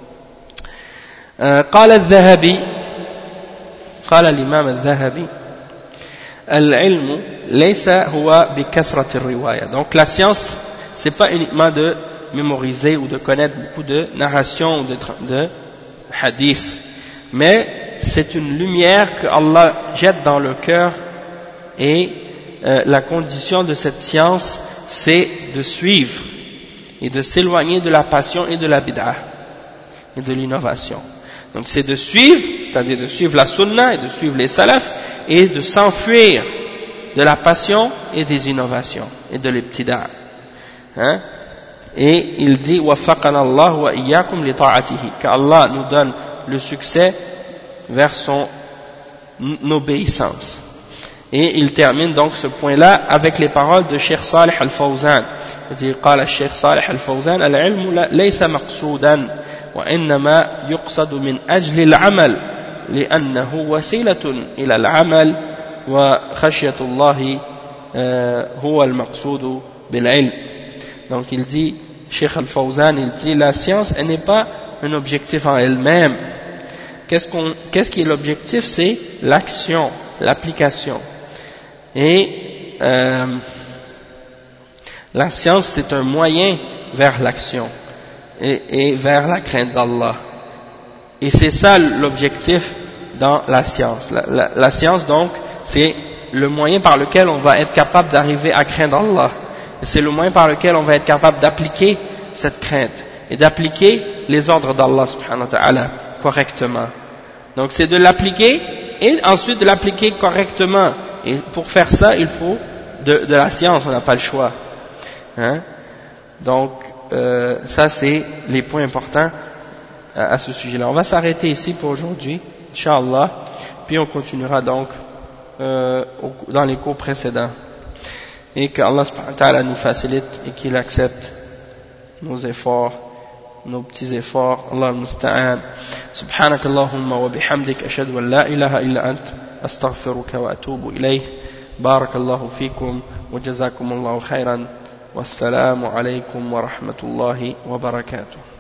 قال الذهبي قال الإمام الذهبي العلم ليس هو بكثرة الرواية. Donc la science c'est pas uniquement de mémoriser ou de connaître beaucoup de narrations ou de hadiths, mais c'est une lumière que Allah jette dans le cœur et la condition de cette science c'est de suivre et de s'éloigner de la passion et de la bid'ah et de l'innovation. Donc c'est de suivre, c'est-à-dire de suivre la sunna et de suivre les salafs et de s'enfuir de la passion et des innovations et de l'ibtida'. Hein? Et il dit waffaqana Allah wa iyyakum li ta'atihi, qu'Allah nous donne le succès vers son obéissance. Et il termine donc ce point-là avec les paroles de Cheikh Salih al-Fawzan. Il dit قال الشيخ صالح الفوزان العلم ليس مقصودا وإنما يقصد من أجل العمل لأنه وسيلة إلى العمل وخشية الله هو المقصود بالعلم. Donc il dit, Cheikh Al-Fawzan, il dit la science, elle n'est pas un objectif en elle-même. Qu'est-ce qui est l'objectif? C'est l'action, l'application. Et la science, c'est un moyen vers l'action et vers la crainte d'Allah. Et c'est ça l'objectif dans la science. La science, donc, c'est le moyen par lequel on va être capable d'arriver à craindre Allah. Et c'est le moyen par lequel on va être capable d'appliquer cette crainte et d'appliquer les ordres d'Allah subhanahu wa ta'ala correctement. Donc c'est de l'appliquer et ensuite de l'appliquer correctement. Et pour faire ça, il faut de la science, on n'a pas le choix. Hein? Donc ça c'est les points importants à ce sujet-là. On va s'arrêter ici pour aujourd'hui, Inch'Allah, puis on continuera donc dans les cours précédents. Et que Allah subhanahu wa ta'ala nous facilite et qu'il accepte nos efforts, nos petits efforts. Allah musta'an. Subhanak Allahumma wa bihamdik ashhadu an la ilaha illa ant astaghfiruka wa atubu ilayh. Barakallahu fikum wa jazakumullahu khairan. Wassalamu alaykum wa rahmatullahi wa barakatuh.